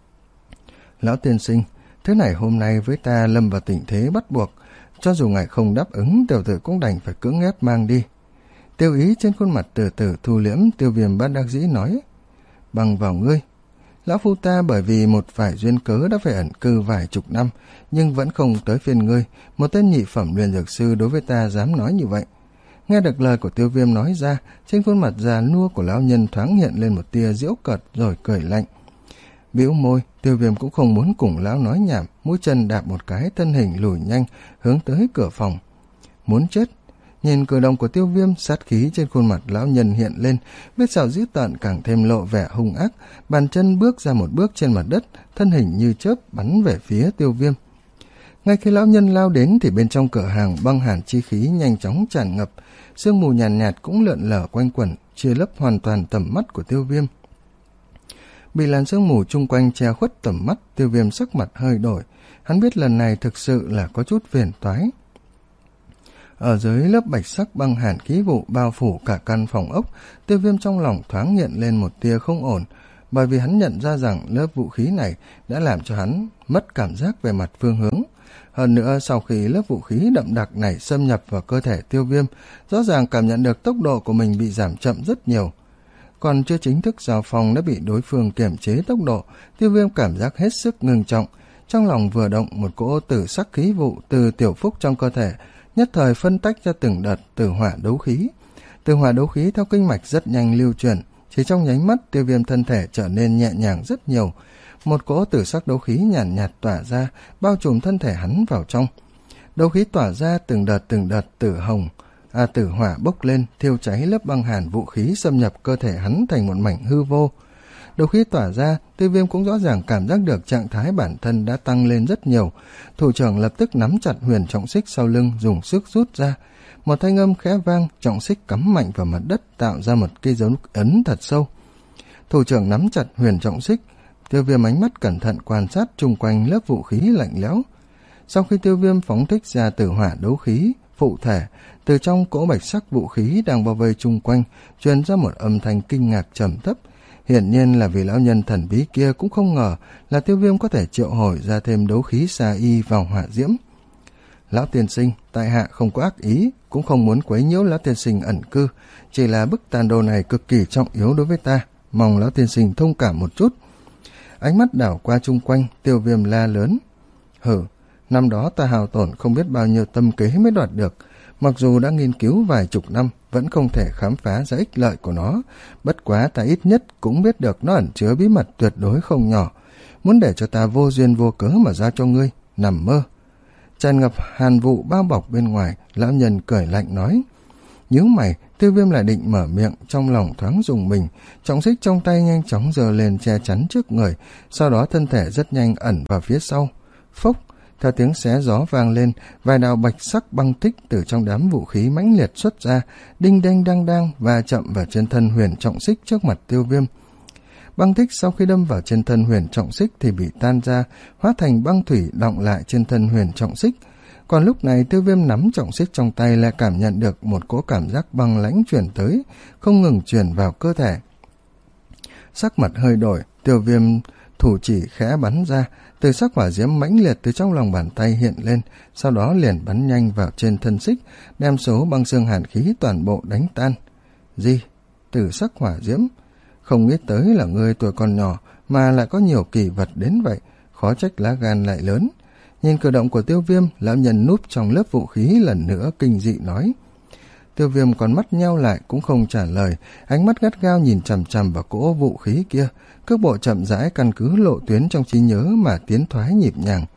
Lão tiên sinh, thứ này hôm nay với ta lâm vào tình thế bắt buộc, cho dù ngài không đáp ứng, tiểu tử cũng đành phải cưỡng ép mang đi. Tiêu ý trên khuôn mặt từ từ thu liễm, Tiêu Viêm bất đắc dĩ nói: Bằng vào ngươi. Lão phu ta bởi vì một vài duyên cớ đã phải ẩn cư vài chục năm, nhưng vẫn không tới phiên ngươi, một tên nhị phẩm luyện dược sư đối với ta dám nói như vậy. Nghe được lời của Tiêu Viêm nói ra, trên khuôn mặt già nua của lão nhân thoáng hiện lên một tia giễu cợt rồi cười lạnh. Bĩu môi, Tiêu Viêm cũng không muốn cùng lão nói nhảm, mũi chân đạp một cái, thân hình lùi nhanh hướng tới cửa phòng. Muốn chết. Nhìn cử động của Tiêu Viêm, sát khí trên khuôn mặt lão nhân hiện lên, vết sẹo dữ tợn càng thêm lộ vẻ hung ác, bàn chân bước ra một bước trên mặt đất, thân hình như chớp bắn về phía Tiêu Viêm. Ngay khi lão nhân lao đến thì bên trong cửa hàng băng hàn chi khí nhanh chóng tràn ngập, sương mù nhàn nhạt, nhạt cũng lượn lờ quanh quẩn, chia lấp hoàn toàn tầm mắt của Tiêu Viêm. Bị làn sương mù chung quanh che khuất tầm mắt, Tiêu Viêm sắc mặt hơi đổi, hắn biết lần này thực sự là có chút phiền toái. Ở dưới lớp bạch sắc băng hàn khí vụ bao phủ cả căn phòng ốc, Tiêu Viêm trong lòng thoáng hiện lên một tia không ổn, bởi vì hắn nhận ra rằng lớp vũ khí này đã làm cho hắn mất cảm giác về mặt phương hướng. Hơn nữa, sau khi lớp vũ khí đậm đặc này xâm nhập vào cơ thể Tiêu Viêm, rõ ràng cảm nhận được tốc độ của mình bị giảm chậm rất nhiều. Còn chưa chính thức giao phong đã bị đối phương kiềm chế tốc độ, Tiêu Viêm cảm giác hết sức ngưng trọng, trong lòng vừa động một cỗ tử sắc khí vụ từ tiểu phúc trong cơ thể, nhất thời phân tách ra từng đợt tử hỏa đấu khí. Tử hỏa đấu khí theo kinh mạch rất nhanh lưu chuyển, chỉ trong nháy mắt Tiêu Viêm thân thể trở nên nhẹ nhàng rất nhiều. Một cỗ tử sắc đấu khí nhàn nhạt, nhạt tỏa ra, bao trùm thân thể hắn vào trong. Đấu khí tỏa ra từng đợt từng đợt tử hồng, à tử hỏa bốc lên, thiêu cháy lớp băng hàn vũ khí xâm nhập cơ thể hắn thành một mảnh hư vô. Đấu khí tỏa ra, Tiêu Viêm cũng rõ ràng cảm giác được trạng thái bản thân đã tăng lên rất nhiều. Thủ trưởng lập tức nắm chặt huyền trọng xích sau lưng, dùng sức rút ra. Một thanh âm khẽ vang, trọng xích cắm mạnh vào mặt đất, tạo ra một cái dấu ấn thật sâu. Thủ trưởng nắm chặt huyền trọng xích, Tiêu Viêm ánh mắt cẩn thận quan sát chung quanh lớp vũ khí lạnh lẽo. Sau khi Tiêu Viêm phóng thích ra tử hỏa đấu khí phụ thể, từ trong cỗ bạch sắc vũ khí đang bao vây chung quanh truyền ra một âm thanh kinh ngạc trầm thấp. Hiển nhiên là vì lão nhân thần bí kia cũng không ngờ là Tiêu Viêm có thể triệu hồi ra thêm đấu khí xa y vào hỏa diễm. Lão tiên sinh, tại hạ không có ác ý, cũng không muốn quấy nhiễu lão tiên sinh ẩn cư, chỉ là bức tàn đồ này cực kỳ trọng yếu đối với ta, mong lão tiên sinh thông cảm một chút. Ánh mắt đảo qua chung quanh, Tiêu Viêm la lớn. Hử, năm đó ta hao tổn không biết bao nhiêu tâm kế mới đoạt được, mặc dù đã nghiên cứu vài chục năm, vẫn không thể khám phá ra ích lợi của nó. Bất quá ta ít nhất cũng biết được nó ẩn chứa bí mật tuyệt đối không nhỏ. Muốn để cho ta vô duyên vô cớ mà giao cho ngươi, nằm mơ. Tràn ngập hàn vụ bao bọc bên ngoài, lão nhân cười lạnh nói. Nhíu mày, Tiêu Viêm lại định mở miệng, trong lòng thoáng rùng mình, trọng xích trong tay nhanh chóng giơ lên che chắn trước người, sau đó thân thể rất nhanh ẩn vào phía sau. Phốc, Theo tiếng xé gió vang lên, vài đạo bạch sắc băng tích từ trong đám vũ khí mãnh liệt xuất ra, đinh đanh đang đang và chậm vào trên thân Huyền Trọng Xích trước mặt Tiêu Viêm. Băng tích sau khi đâm vào trên thân Huyền Trọng Xích thì bị tan ra, hóa thành băng thủy đọng lại trên thân Huyền Trọng Xích. Còn lúc này Tiêu Viêm nắm trọng xích trong tay lại cảm nhận được một cỗ cảm giác băng lãnh chuyển tới, không ngừng chuyển vào cơ thể. Sắc mặt hơi đổi, Tiêu Viêm thủ chỉ khẽ bắn ra, từ sắc hỏa diễm mãnh liệt từ trong lòng bàn tay hiện lên, sau đó liền bắn nhanh vào trên thân xích, đem số băng xương hàn khí toàn bộ đánh tan. Gì? Từ sắc hỏa diễm? Không nghĩ tới là ngươi tuổi còn nhỏ mà lại có nhiều kỳ vật đến vậy, khó trách lá gan lại lớn. Nhìn cử động của Tiêu Viêm, lão nhân núp trong lớp vũ khí lần nữa kinh dị nói. Tiêu Viêm còn mắt nheo lại cũng không trả lời, ánh mắt gắt gao nhìn chằm chằm vào cỗ vũ khí kia, cước bộ chậm rãi căn cứ lộ tuyến trong trí nhớ mà tiến thoái nhịp nhàng.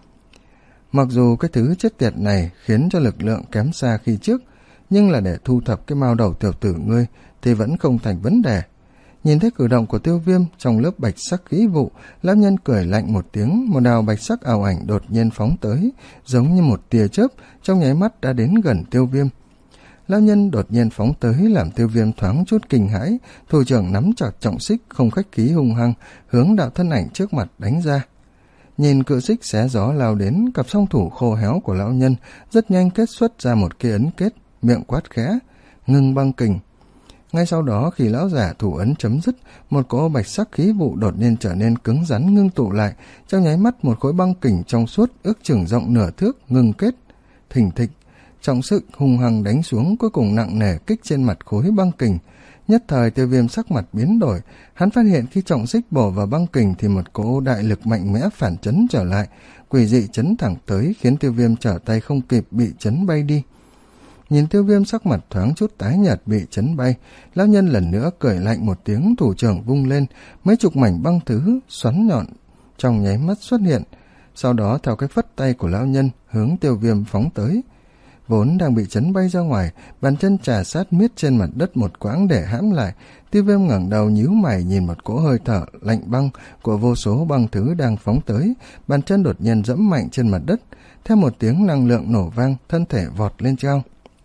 Mặc dù cái thứ chết tiệt này khiến cho lực lượng kém xa khi trước, nhưng là để thu thập cái mao đầu tiểu tử ngươi thì vẫn không thành vấn đề. Nhìn thấy cử động của Tiêu Viêm trong lớp bạch sắc khí vụ, lão nhân cười lạnh một tiếng, một đạo bạch sắc ảo ảnh đột nhiên phóng tới, giống như một tia chớp, trong nháy mắt đã đến gần Tiêu Viêm. Lão nhân đột nhiên phóng tới làm Tiêu Viêm thoáng chút kinh hãi, thủ trưởng nắm chặt trọng xích không khách khí hung hăng, hướng đạo thân ảnh trước mặt đánh ra. Nhìn cự xích xé gió lao đến, cặp song thủ khô héo của lão nhân rất nhanh kết xuất ra một cái ấn kết, miệng quát khẽ, ngưng băng kình. Ngay sau đó khi lão giả thủ ấn chấm dứt, một cỗ bạch sắc khí vụ đột nhiên trở nên cứng rắn ngưng tụ lại, trong nháy mắt một khối băng kình trong suốt ước chừng rộng nửa thước ngưng kết. Thình thịch, trọng sức hung hăng đánh xuống, cuối cùng nặng nề kích trên mặt khối băng kình. Nhất thời Tiêu Viêm sắc mặt biến đổi, hắn phát hiện khi trọng xích bổ vào băng kình thì một cỗ đại lực mạnh mẽ phản chấn trở lại, quỷ dị chấn thẳng tới khiến Tiêu Viêm trở tay không kịp bị chấn bay đi. Nhìn Tiêu Viêm sắc mặt thoáng chút tái nhợt bị chấn bay, lão nhân lần nữa cười lạnh một tiếng, thủ trưởng vung lên, mấy chục mảnh băng thứ xoắn nhọn trong nháy mắt xuất hiện, sau đó theo cái phất tay của lão nhân hướng Tiêu Viêm phóng tới. Vốn đang bị chấn bay ra ngoài, bàn chân trà sát miết trên mặt đất một quãng để hãm lại. Tiêu Viêm ngẩng đầu nhíu mày nhìn một cỗ hơi thở lạnh băng của vô số băng thứ đang phóng tới, bàn chân đột nhiên dẫm mạnh trên mặt đất, theo một tiếng năng lượng nổ vang, thân thể vọt lên cao,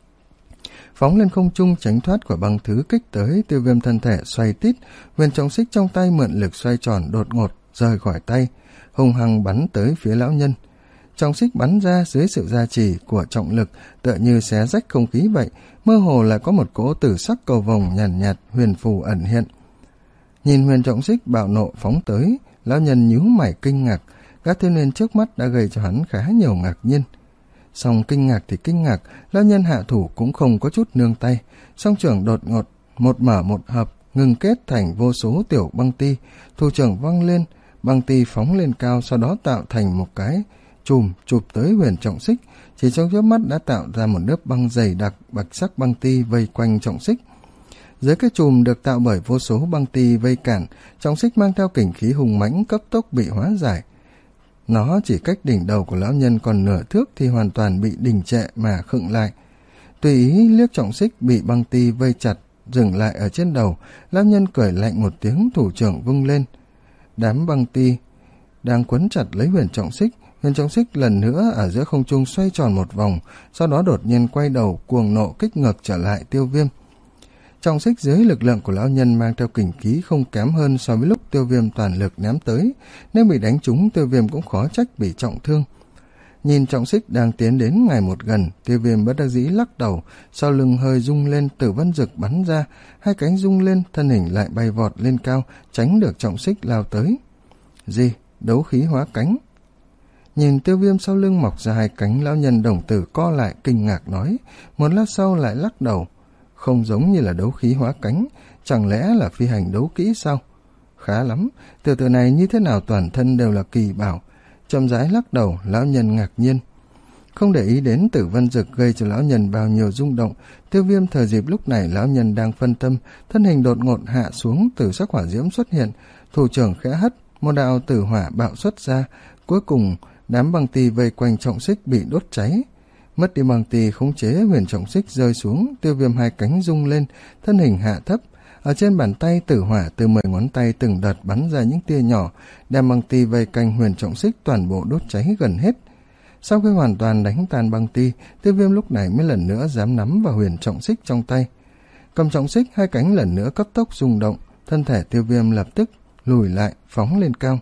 phóng lên không trung tránh thoát của băng thứ kích tới. Tiêu Viêm thân thể xoay tít, huyền trọng xích trong tay mượn lực xoay tròn đột ngột rời khỏi tay, hung hăng bắn tới phía lão nhân. Trọng xích bắn ra dưới sự gia trì của trọng lực, tựa như xé rách không khí vậy, mơ hồ là có một cỗ tử sắc cầu vồng nhàn nhạt, nhạt huyền phù ẩn hiện. Nhìn huyền trọng xích bạo nộ phóng tới, lão nhân nhíu mày kinh ngạc, gã thiếu niên trước mắt đã gây cho hắn khá nhiều ngạc nhiên. Song kinh ngạc thì kinh ngạc, lão nhân hạ thủ cũng không có chút nương tay, song trưởng đột ngột, một mở một hợp, ngừng kết thành vô số tiểu băng ti, thủ trưởng văng lên, băng ti phóng lên cao, sau đó tạo thành một cái chùm chụp tới huyền trọng xích, chỉ trong chớp mắt đã tạo ra một lớp băng dày đặc bạch sắc băng ti vây quanh trọng xích. Dưới cái chùm được tạo bởi vô số băng ti vây cản, trọng xích mang theo kình khí hùng mãnh cấp tốc bị hóa giải. Nó chỉ cách đỉnh đầu của lão nhân còn nửa thước thì hoàn toàn bị đình trệ mà khựng lại. Tùy ý liếc trọng xích bị băng ti vây chặt, dừng lại ở trên đầu, lão nhân cười lạnh một tiếng, thủ trưởng vung lên. Đám băng ti đang quấn chặt lấy huyền trọng xích, huyền trọng xích lần nữa ở giữa không trung xoay tròn một vòng, sau đó đột nhiên quay đầu cuồng nộ kích ngược trở lại Tiêu Viêm. Trọng xích dưới lực lượng của lão nhân mang theo kình khí không kém hơn so với lúc Tiêu Viêm toàn lực ném tới, nếu bị đánh trúng Tiêu Viêm cũng khó trách bị trọng thương. Nhìn trọng xích đang tiến đến ngày một gần, Tiêu Viêm bất đắc dĩ lắc đầu, sau lưng hơi rung lên, tử vân dực bắn ra, hai cánh rung lên, thân hình lại bay vọt lên cao, tránh được trọng xích lao tới. Gì? Đấu khí hóa cánh? Nhìn Tiêu Viêm sau lưng mọc ra hai cánh, lão nhân đồng tử co lại kinh ngạc nói, một lát sau lại lắc đầu. Không giống như là đấu khí hóa cánh, chẳng lẽ là phi hành đấu kỹ sao? Khá lắm, tiểu tử này như thế nào toàn thân đều là kỳ bảo. Chậm rãi lắc đầu, lão nhân ngạc nhiên. Không để ý đến tử vân dực gây cho lão nhân bao nhiêu rung động, Tiêu Viêm thời dịp lúc này lão nhân đang phân tâm, thân hình đột ngột hạ xuống, tử sắc hỏa diễm xuất hiện, thủ trưởng khẽ hất, một đạo tử hỏa bạo xuất ra, cuối cùng đám băng ti vây quanh trọng xích bị đốt cháy. Mất đi băng ti khống chế, huyền trọng xích rơi xuống, Tiêu Viêm hai cánh rung lên, thân hình hạ thấp, ở trên bàn tay tử hỏa từ mười ngón tay từng đợt bắn ra những tia nhỏ, đem băng ti vây quanh huyền trọng xích toàn bộ đốt cháy gần hết. Sau khi hoàn toàn đánh tan băng ti, Tiêu Viêm lúc này mới lần nữa dám nắm vào huyền trọng xích trong tay. Cầm trọng xích, hai cánh lần nữa cấp tốc rung động, thân thể Tiêu Viêm lập tức lùi lại, phóng lên cao.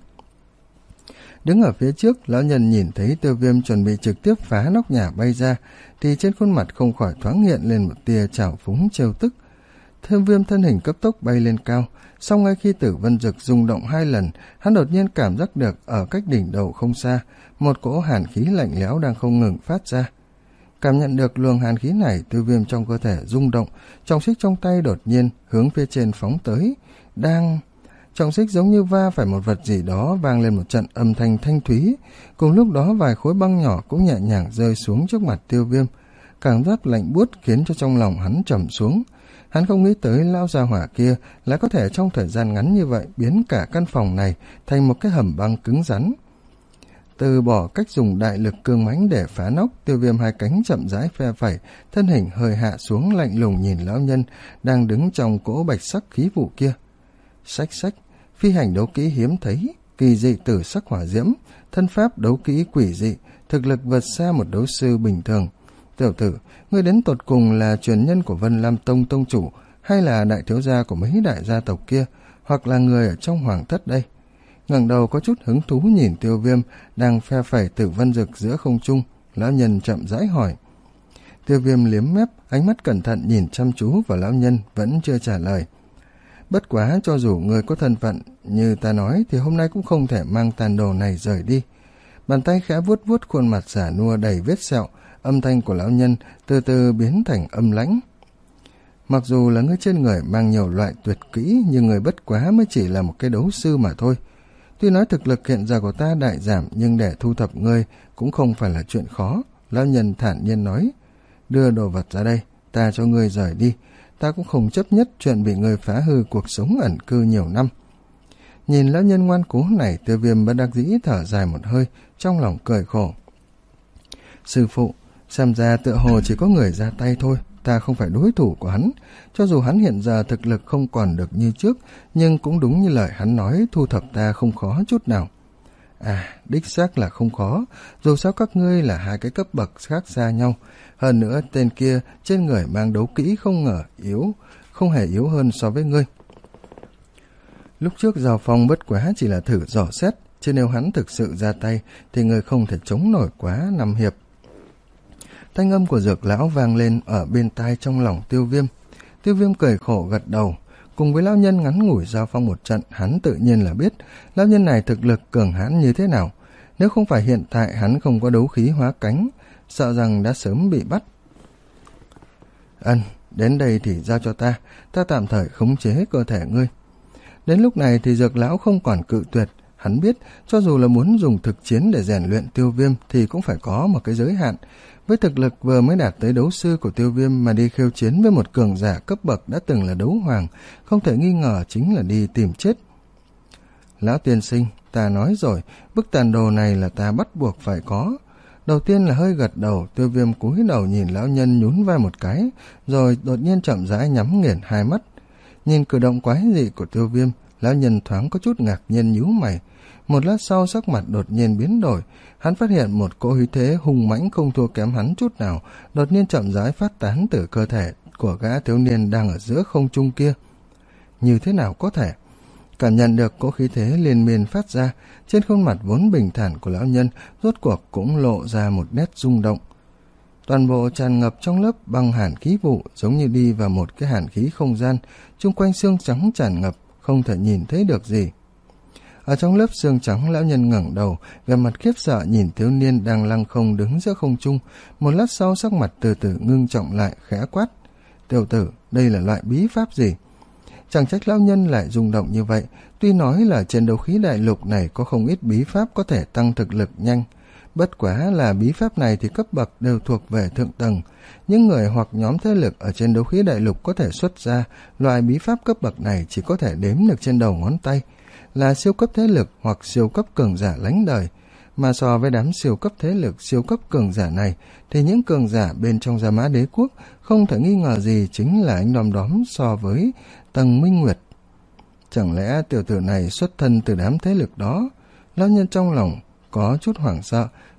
Đứng ở phía trước, lão nhân nhìn thấy Tiêu Viêm chuẩn bị trực tiếp phá nóc nhà bay ra, thì trên khuôn mặt không khỏi thoáng hiện lên một tia trào phúng trêu tức. Tiêu Viêm thân hình cấp tốc bay lên cao, song ngay khi Tử Vân Dực rung động hai lần, hắn đột nhiên cảm giác được ở cách đỉnh đầu không xa, một cỗ hàn khí lạnh lẽo đang không ngừng phát ra. Cảm nhận được luồng hàn khí này, Tiêu Viêm trong cơ thể rung động, trọng xích trong tay đột nhiên hướng phía trên phóng tới, đang... Trọng xích giống như va phải một vật gì đó, vang lên một trận âm thanh thanh thúy. Cùng lúc đó vài khối băng nhỏ cũng nhẹ nhàng rơi xuống trước mặt Tiêu Viêm. Cảm giác lạnh buốt khiến cho trong lòng hắn trầm xuống. Hắn không nghĩ tới lao gia hỏa kia lại có thể trong thời gian ngắn như vậy biến cả căn phòng này thành một cái hầm băng cứng rắn. Từ bỏ cách dùng đại lực cương mãnh để phá nóc, Tiêu Viêm hai cánh chậm rãi phe phẩy, thân hình hơi hạ xuống, lạnh lùng nhìn lão nhân đang đứng trong cỗ bạch sắc khí vụ kia. Sách sách, phi hành đấu kỹ hiếm thấy, kỳ dị tử sắc hỏa diễm, thân pháp đấu kỹ quỷ dị, thực lực vượt xa một đấu sư bình thường. Tiểu tử, ngươi đến tột cùng là truyền nhân của Vân Lam Tông tông chủ, hay là đại thiếu gia của mấy đại gia tộc kia, hoặc là người ở trong hoàng thất đây? Ngẩng đầu có chút hứng thú nhìn Tiêu Viêm đang phe phẩy Tử Vân Dực giữa không trung, lão nhân chậm rãi hỏi. Tiêu Viêm liếm mép, ánh mắt cẩn thận nhìn chăm chú vào lão nhân, vẫn chưa trả lời. Bất quá cho dù người có thân phận như ta nói thì hôm nay cũng không thể mang tàn đồ này rời đi. Bàn tay khẽ vuốt vuốt khuôn mặt giả nua đầy vết sẹo, âm thanh của lão nhân từ từ biến thành âm lãnh. Mặc dù là ngươi trên người mang nhiều loại tuyệt kỹ, nhưng người bất quá mới chỉ là một cái đấu sư mà thôi. Tuy nói thực lực hiện giờ của ta đại giảm, nhưng để thu thập ngươi cũng không phải là chuyện khó. Lão nhân thản nhiên nói, đưa đồ vật ra đây, ta cho ngươi rời đi. Ta cũng không chấp nhất chuyện bị ngươi phá hư cuộc sống ẩn cư nhiều năm. Nhìn lão nhân ngoan cố này, Tiêu Viêm bất đắc dĩ thở dài một hơi, trong lòng cười khổ. Sư phụ, xem ra tựa hồ chỉ có người ra tay thôi, ta không phải đối thủ của hắn. Cho dù hắn hiện giờ thực lực không còn được như trước, nhưng cũng đúng như lời hắn nói, thu thập ta không khó chút nào. À, đích xác là không khó, dù sao các ngươi là hai cái cấp bậc khác xa nhau. Hơn nữa, tên kia trên người mang đấu kỹ không ngờ yếu, không hề yếu hơn so với ngươi. Lúc trước giao phong bất quá chỉ là thử dò xét, chứ nếu hắn thực sự ra tay thì ngươi không thể chống nổi quá năm hiệp. Thanh âm của Dược lão vang lên ở bên tai trong lòng Tiêu Viêm. Tiêu Viêm cười khổ gật đầu. Cùng với lão nhân ngắn ngủi giao phong một trận, hắn tự nhiên là biết lão nhân này thực lực cường hãn như thế nào. Nếu không phải hiện tại hắn không có đấu khí hóa cánh, sợ rằng đã sớm bị bắt. Ân, đến đây thì giao cho ta, ta tạm thời khống chế cơ thể ngươi. Đến lúc này thì Dược lão không còn cự tuyệt. Hắn biết cho dù là muốn dùng thực chiến để rèn luyện Tiêu Viêm thì cũng phải có một cái giới hạn. Với thực lực vừa mới đạt tới đấu sư của Tiêu Viêm mà đi khiêu chiến với một cường giả cấp bậc đã từng là đấu hoàng, không thể nghi ngờ chính là đi tìm chết. Lão tiên sinh, ta nói rồi, bức tàn đồ này là ta bắt buộc phải có. Đầu tiên là hơi gật đầu, Tiêu Viêm cúi đầu nhìn lão nhân nhún vai một cái, rồi đột nhiên chậm rãi nhắm nghiền hai mắt. Nhìn cử động quái dị của Tiêu Viêm, lão nhân thoáng có chút ngạc nhiên nhíu mày. Một lát sau sắc mặt đột nhiên biến đổi, hắn phát hiện một cỗ khí thế hùng mãnh không thua kém hắn chút nào, đột nhiên chậm rãi phát tán từ cơ thể của gã thiếu niên đang ở giữa không trung kia. Như thế nào có thể? Cảm nhận được cỗ khí thế liên miên phát ra, trên khuôn mặt vốn bình thản của lão nhân rốt cuộc cũng lộ ra một nét rung động. Toàn bộ tràn ngập trong lớp băng hàn khí vụ, giống như đi vào một cái hàn khí không gian, chung quanh xương trắng tràn ngập, không thể nhìn thấy được gì. Ở trong lớp xương trắng, lão nhân ngẩng đầu, vẻ mặt khiếp sợ nhìn thiếu niên đang lăng không đứng giữa không trung. Một lát sau sắc mặt từ từ ngưng trọng lại, khẽ quát: Tiểu tử, đây là loại bí pháp gì? Chẳng trách lão nhân lại rung động như vậy. Tuy nói là trên đấu khí đại lục này có không ít bí pháp có thể tăng thực lực nhanh, bất quá là bí pháp này thì cấp bậc đều thuộc về thượng tầng. Những người hoặc nhóm thế lực ở trên đấu khí đại lục có thể xuất ra loại bí pháp cấp bậc này chỉ có thể đếm được trên đầu ngón tay, là siêu cấp thế lực hoặc siêu cấp cường giả lánh đời. Mà so với đám siêu cấp thế lực, siêu cấp cường giả này thì những cường giả bên trong Gia Mã Đế Quốc không thể nghi ngờ gì chính là anh đom đóm so với Tầng Minh Nguyệt. Chẳng lẽ tiểu tử này xuất thân từ đám thế lực đó? Lão nhân trong lòng có chút hoảng sợ,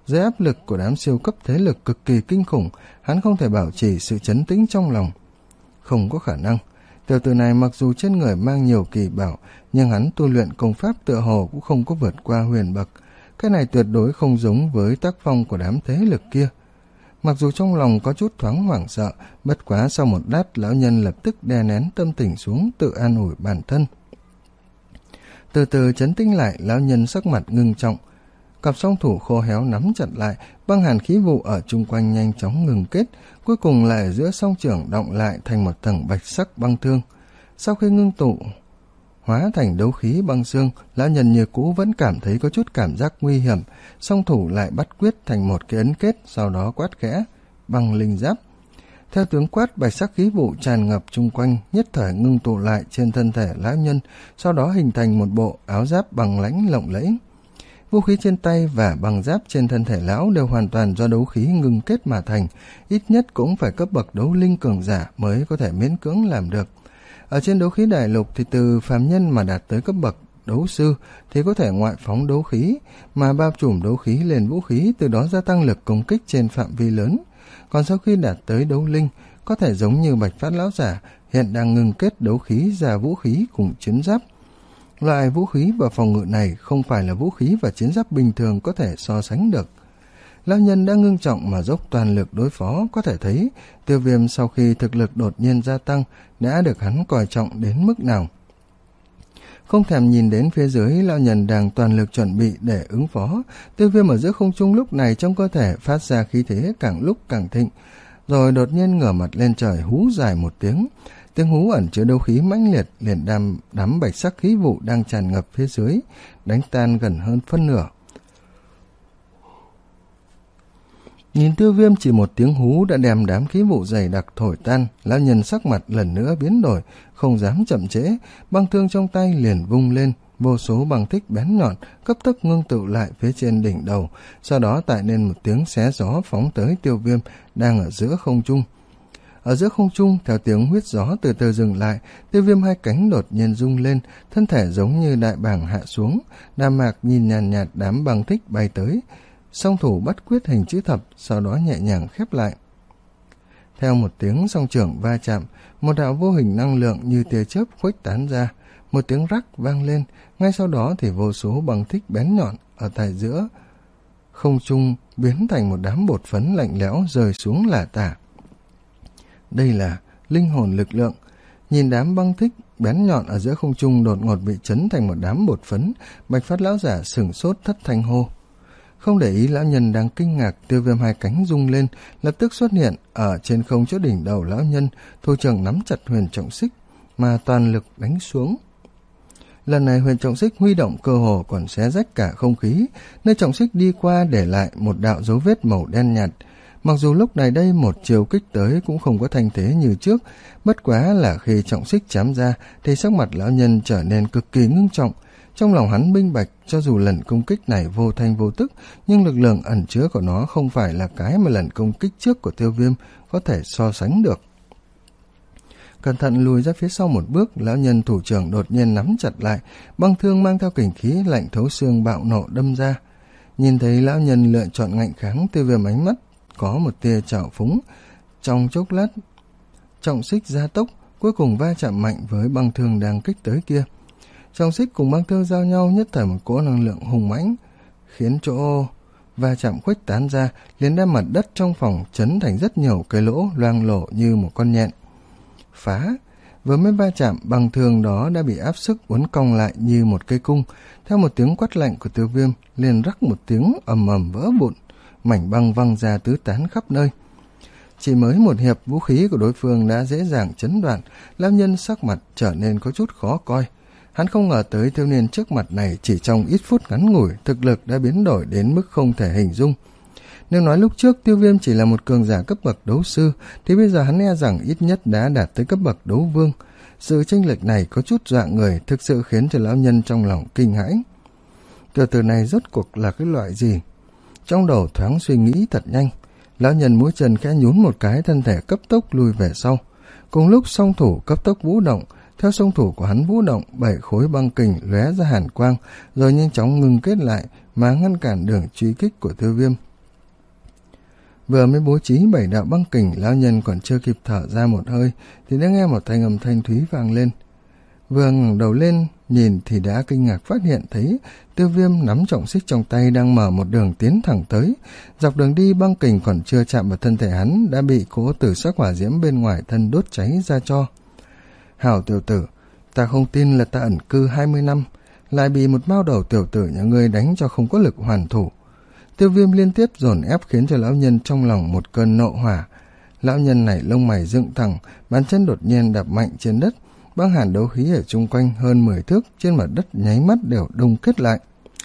Dưới áp lực của đám siêu cấp thế lực cực kỳ kinh khủng, hắn không thể bảo trì sự trấn tĩnh trong lòng. Không có khả năng. Tiểu tử này mặc dù trên người mang nhiều kỳ bảo, nhưng hắn tu luyện công pháp tựa hồ cũng không có vượt qua huyền bậc. Cái này tuyệt đối không giống với tác phong của đám thế lực kia. Mặc dù trong lòng có chút thoáng hoảng sợ, bất quá sau một lát lão nhân lập tức đè nén tâm tình xuống, tự an ủi bản thân. Từ từ trấn tĩnh lại, lão nhân sắc mặt ngưng trọng. Cặp song thủ khô héo nắm chặt lại, băng hàn khí vụ ở chung quanh nhanh chóng ngừng kết, cuối cùng lại ở giữa song trưởng động lại thành một tầng bạch sắc băng thương. Sau khi ngưng tụ hóa thành đấu khí băng xương, lão nhân như cũ vẫn cảm thấy có chút cảm giác nguy hiểm, song thủ lại bắt quyết thành một cái ấn kết, sau đó quát khẽ, băng linh giáp. Theo tiếng quát, bạch sắc khí vụ tràn ngập chung quanh, nhất thời ngưng tụ lại trên thân thể lão nhân, sau đó hình thành một bộ áo giáp bằng lãnh lộng lẫy. Vũ khí trên tay và bằng giáp trên thân thể lão đều hoàn toàn do đấu khí ngưng kết mà thành, ít nhất cũng phải cấp bậc đấu linh cường giả mới có thể miễn cưỡng làm được. Ở trên đấu khí đại lục thì từ phàm nhân mà đạt tới cấp bậc đấu sư thì có thể ngoại phóng đấu khí, mà bao trùm đấu khí lên vũ khí, từ đó gia tăng lực công kích trên phạm vi lớn. Còn sau khi đạt tới đấu linh, có thể giống như Bạch Phát lão giả hiện đang ngưng kết đấu khí ra vũ khí cùng chiến giáp. Loại vũ khí và phòng ngự này không phải là vũ khí và chiến giáp bình thường có thể so sánh được. Lão nhân đã ngưng trọng mà dốc toàn lực đối phó, có thể thấy Tiêu Viêm sau khi thực lực đột nhiên gia tăng đã được hắn coi trọng đến mức nào. Không thèm nhìn đến phía dưới, lão nhân đang toàn lực chuẩn bị để ứng phó. Tiêu Viêm ở giữa không trung lúc này trong cơ thể phát ra khí thế càng lúc càng thịnh, rồi đột nhiên ngửa mặt lên trời hú dài một tiếng. Tiếng hú ẩn chứa đấu khí mãnh liệt liền đám đám bạch sắc khí vụ đang tràn ngập phía dưới, đánh tan gần hơn phân nửa. Nhìn Tiêu Viêm chỉ một tiếng hú đã đem đám khí vụ dày đặc thổi tan, lão nhân sắc mặt lần nữa biến đổi, không dám chậm trễ, băng thương trong tay liền vung lên, vô số băng thích bén nhọn cấp tốc ngưng tụ lại phía trên đỉnh đầu, sau đó tạo nên một tiếng xé gió phóng tới Tiêu Viêm đang ở giữa không trung. Ở giữa không trung, theo tiếng huyết gió từ từ dừng lại, Tiêu Viêm hai cánh đột nhiên rung lên, thân thể giống như đại bàng hạ xuống. Đàm Mạc nhìn nhàn nhạt, nhạt đám băng thích bay tới, song thủ bắt quyết hình chữ thập, sau đó nhẹ nhàng khép lại. Theo một tiếng song trưởng va chạm, một đạo vô hình năng lượng như tia chớp khuếch tán ra, một tiếng rắc vang lên, ngay sau đó thì vô số băng thích bén nhọn ở tại giữa không trung biến thành một đám bột phấn lạnh lẽo rơi xuống lả tả. Đây là linh hồn lực lượng. Nhìn đám băng thích bén nhọn ở giữa không trung đột ngột bị chấn thành một đám bột phấn, Bạch Phát lão giả sửng sốt thất thanh hô. Không để ý lão nhân đang kinh ngạc, Tiêu Viêm hai cánh rung lên, lập tức xuất hiện ở trên không chỗ đỉnh đầu lão nhân, thủ trưởng nắm chặt huyền trọng xích mà toàn lực đánh xuống. Lần này huyền trọng xích huy động cơ hồ còn xé rách cả không khí, nơi trọng xích đi qua để lại một đạo dấu vết màu đen nhạt. Mặc dù lúc này đây một chiều kích tới cũng không có thanh thế như trước, bất quá là khi trọng xích chém ra thì sắc mặt lão nhân trở nên cực kỳ ngưng trọng. Trong lòng hắn minh bạch, cho dù lần công kích này vô thanh vô tức, nhưng lực lượng ẩn chứa của nó không phải là cái mà lần công kích trước của Tiêu Viêm có thể so sánh được. Cẩn thận lùi ra phía sau một bước, lão nhân thủ trưởng đột nhiên nắm chặt lại, băng thương mang theo kình khí lạnh thấu xương bạo nộ đâm ra. Nhìn thấy lão nhân lựa chọn ngạnh kháng, Tiêu Viêm ánh mắt có một tia trào phúng. Trong chốc lát, trọng xích gia tốc, cuối cùng va chạm mạnh với băng thương đang kích tới kia. Trọng xích cùng băng thương giao nhau, nhất thời một cỗ năng lượng hùng mãnh, khiến chỗ va chạm khuếch tán ra, liền đem mặt đất trong phòng chấn thành rất nhiều cái lỗ loang lổ như một con nhện. Phá! Vừa mới va chạm, băng thương đó đã bị áp sức uốn cong lại như một cây cung. Theo một tiếng quát lạnh của Tiêu Viêm, liền rắc một tiếng ầm ầm vỡ vụn, mảnh băng văng ra tứ tán khắp nơi. Chỉ mới một hiệp, vũ khí của đối phương đã dễ dàng chấn đoạn, lão nhân sắc mặt trở nên có chút khó coi. Hắn không ngờ tới thiếu niên trước mặt này chỉ trong ít phút ngắn ngủi, thực lực đã biến đổi đến mức không thể hình dung. Nếu nói lúc trước Tiêu Viêm chỉ là một cường giả cấp bậc đấu sư, thì bây giờ hắn e rằng ít nhất đã đạt tới cấp bậc đấu vương. Sự chênh lệch này có chút dọa người, thực sự khiến cho lão nhân trong lòng kinh hãi. Tiểu tử này rốt cuộc là cái loại gì? Trong đầu thoáng suy nghĩ thật nhanh, lão nhân mũi chân khẽ nhún một cái, thân thể cấp tốc lùi về sau. Cùng lúc song thủ cấp tốc vũ động, theo song thủ của hắn vũ động, bảy khối băng kình lóe ra hàn quang, rồi nhanh chóng ngừng kết lại mà ngăn cản đường truy kích của Tiêu Viêm. Vừa mới bố trí bảy đạo băng kình, lão nhân còn chưa kịp thở ra một hơi thì đã nghe một thanh âm thanh thúy vang lên. Vừa ngẩng đầu lên nhìn thì đã kinh ngạc phát hiện thấy Tiêu Viêm nắm trọng xích trong tay đang mở một đường tiến thẳng tới. Dọc đường đi, băng kình còn chưa chạm vào thân thể hắn đã bị cỗ tử sắc hỏa diễm bên ngoài thân đốt cháy ra cho. Hảo tiểu tử, ta không tin là ta ẩn cư hai mươi năm lại bị một mao đầu tiểu tử nhà ngươi đánh cho không có lực hoàn thủ. Tiêu Viêm liên tiếp dồn ép khiến cho lão nhân trong lòng một cơn nộ hỏa. Lão nhân này lông mày dựng thẳng, bàn chân đột nhiên đạp mạnh trên đất, băng hàn đấu khí ở chung quanh hơn mười thước trên mặt đất nháy mắt đều đông kết lại.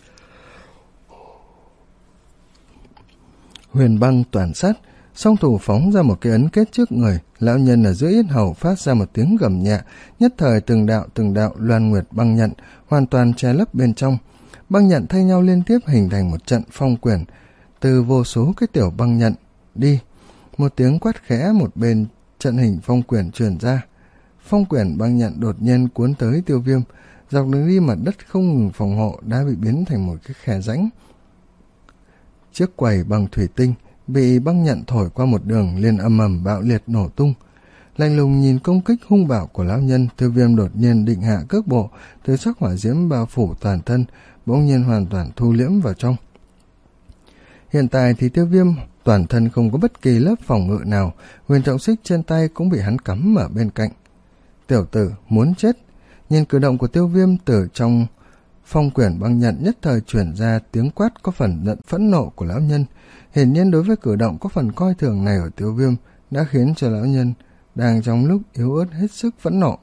Huyền băng toàn sát, song thủ phóng ra một cái ấn kết trước người, lão nhân ở giữa yết hầu phát ra một tiếng gầm nhẹ, nhất thời từng đạo từng đạo loan nguyệt băng nhận hoàn toàn che lấp bên trong. Băng nhận thay nhau liên tiếp hình thành một trận phong quyển, từ vô số cái tiểu băng nhận đi. Một tiếng quát khẽ một bên trận hình phong quyển truyền ra. Phong quyển băng nhận đột nhiên cuốn tới Tiêu Viêm, dọc đường đi mặt đất không ngừng phòng hộ đã bị biến thành một cái khe rãnh. Chiếc quầy bằng thủy tinh bị băng nhận thổi qua một đường liền ầm ầm bạo liệt nổ tung. Lạnh lùng nhìn công kích hung bạo của lão nhân, Tiêu Viêm đột nhiên định hạ cước bộ, từ sắc hỏa diễm bao phủ toàn thân bỗng nhiên hoàn toàn thu liễm vào trong. Hiện tại thì Tiêu Viêm toàn thân không có bất kỳ lớp phòng ngự nào, huyền trọng xích trên tay cũng bị hắn cắm ở bên cạnh. Tiểu tử muốn chết. Nhìn cử động của Tiêu Viêm, từ trong phong quyển băng nhận nhất thời chuyển ra tiếng quát có phần giận phẫn nộ của lão nhân. Hiển nhiên đối với cử động có phần coi thường này của Tiêu Viêm đã khiến cho lão nhân đang trong lúc yếu ớt hết sức phẫn nộ.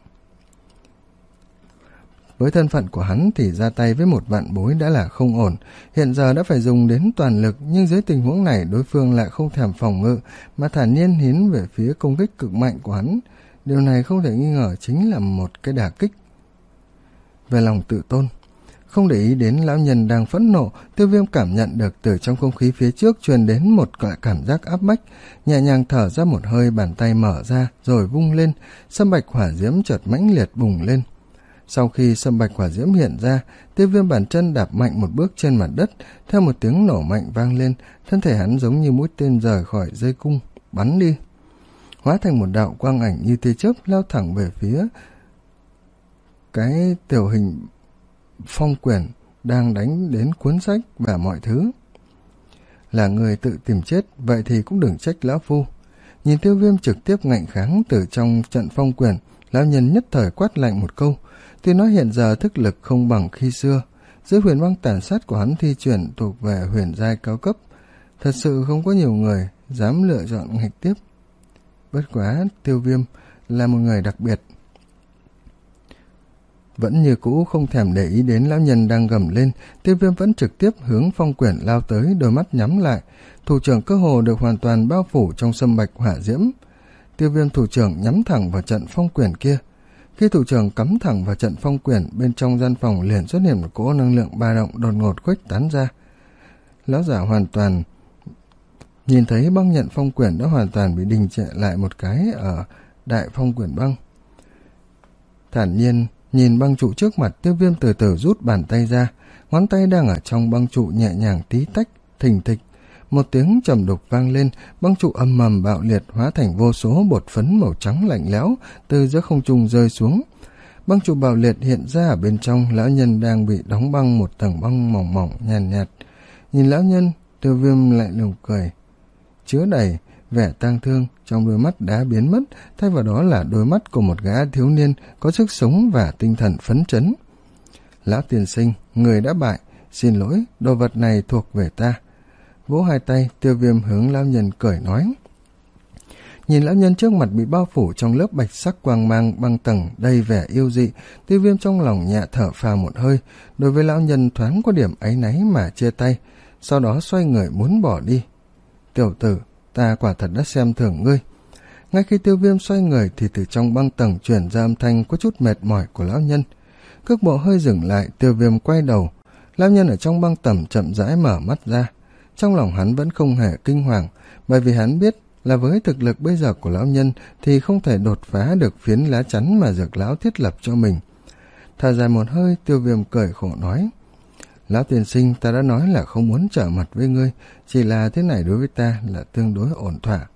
Với thân phận của hắn thì ra tay với một vạn bối đã là không ổn, hiện giờ đã phải dùng đến toàn lực, nhưng dưới tình huống này đối phương lại không thèm phòng ngự mà thản nhiên hiến về phía công kích cực mạnh của hắn. Điều này không thể nghi ngờ chính là một cái đả kích về lòng tự tôn. Không để ý đến lão nhân đang phẫn nộ, Tiêu Viêm cảm nhận được từ trong không khí phía trước truyền đến một cảm giác áp bách, nhẹ nhàng thở ra một hơi, bàn tay mở ra rồi vung lên, sâm bạch hỏa diễm chợt mãnh liệt bùng lên. Sau khi sâm bạch hỏa diễm hiện ra, Tiêu Viêm bàn chân đạp mạnh một bước trên mặt đất, theo một tiếng nổ mạnh vang lên, thân thể hắn giống như mũi tên rời khỏi dây cung, bắn đi, hóa thành một đạo quang ảnh như tia chớp lao thẳng về phía cái tiểu hình phong quyển đang đánh đến cuốn sách và mọi thứ. Là người tự tìm chết, vậy thì cũng đừng trách lão phu. Nhìn Tiêu Viêm trực tiếp ngạnh kháng từ trong trận phong quyển, lão nhân nhất thời quát lạnh một câu. Tuy nói hiện giờ thức lực không bằng khi xưa, dưới huyền băng tàn sát của hắn thi chuyển thuộc về huyền giai cao cấp, thật sự không có nhiều người dám lựa chọn nghịch tiếp. Bất quá Tiêu Viêm là một người đặc biệt. Vẫn như cũ không thèm để ý đến lão nhân đang gầm lên, Tiêu Viêm vẫn trực tiếp hướng phong quyển lao tới, đôi mắt nhắm lại, thủ trưởng cơ hồ được hoàn toàn bao phủ trong sâm bạch hỏa diễm. Tiêu Viêm thủ trưởng nhắm thẳng vào trận phong quyển kia. Khi thủ trưởng cắm thẳng vào trận phong quyển, bên trong gian phòng liền xuất hiện một cỗ năng lượng ba động đột ngột khuếch tán ra. Lão giả hoàn toàn nhìn thấy băng nhận phong quyển đã hoàn toàn bị đình trệ lại một cái ở đại phong quyển băng. Thản nhiên nhìn băng trụ trước mặt, Tiêu Viêm từ từ rút bàn tay ra, ngón tay đang ở trong băng trụ nhẹ nhàng tí tách, thình thịch. Một tiếng trầm đục vang lên, băng trụ âm mầm bạo liệt hóa thành vô số bột phấn màu trắng lạnh lẽo từ giữa không trung rơi xuống. Băng trụ bạo liệt hiện ra ở bên trong, lão nhân đang bị đóng băng một tầng băng mỏng mỏng nhàn nhạt, nhạt. Nhìn lão nhân, Tiêu Viêm lại lùng cười, chứa đầy vẻ tang thương, trong đôi mắt đã biến mất, thay vào đó là đôi mắt của một gã thiếu niên có sức sống và tinh thần phấn chấn. Lão tiên sinh, người đã bại, xin lỗi, đồ vật này thuộc về ta. Vỗ hai tay, Tiêu Viêm hướng lão nhân cười nói. Nhìn lão nhân trước mặt bị bao phủ trong lớp bạch sắc quang mang băng tầng đầy vẻ yêu dị, Tiêu Viêm trong lòng nhẹ thở phào một hơi, đối với lão nhân thoáng có điểm áy náy mà chia tay, sau đó xoay người muốn bỏ đi. Tiểu tử, ta quả thật đã xem thường ngươi. Ngay khi Tiêu Viêm xoay người thì từ trong băng tầng truyền ra âm thanh có chút mệt mỏi của lão nhân. Cước bộ hơi dừng lại, Tiêu Viêm quay đầu, lão nhân ở trong băng tầm chậm rãi mở mắt ra. Trong lòng hắn vẫn không hề kinh hoàng, bởi vì hắn biết là với thực lực bây giờ của lão nhân thì không thể đột phá được phiến lá chắn mà Dược lão thiết lập cho mình. Thở dài một hơi, Tiêu Viêm cười khổ nói, Lão tiên sinh, ta đã nói là không muốn trở mặt với ngươi, chỉ là thế này đối với ta là tương đối ổn thỏa.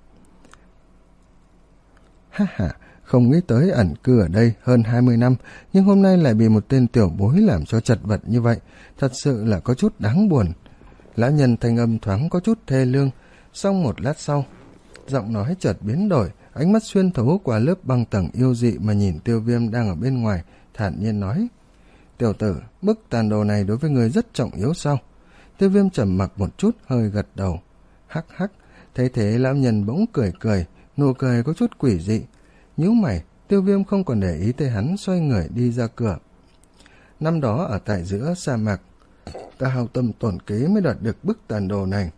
Ha ha, không nghĩ tới ẩn cư ở đây hơn hai mươi năm, nhưng hôm nay lại bị một tên tiểu bối làm cho chật vật như vậy, thật sự là có chút đáng buồn. Lão nhân thanh âm thoáng có chút thê lương, xong một lát sau, giọng nói chợt biến đổi, ánh mắt xuyên thấu qua lớp băng tầng yêu dị mà nhìn Tiêu Viêm đang ở bên ngoài, thản nhiên nói: Tiểu tử, bức tàn đồ này đối với người rất trọng yếu sao? Tiêu Viêm trầm mặc một chút, hơi gật đầu. Hắc hắc, thấy thế lão nhân bỗng cười cười, nụ cười có chút quỷ dị. Nhíu mày, Tiêu Viêm không còn để ý tới hắn, xoay người đi ra cửa. Năm đó ở tại giữa sa mạc, ta hao tâm tổn kế mới đoạt được bức tàn đồ này.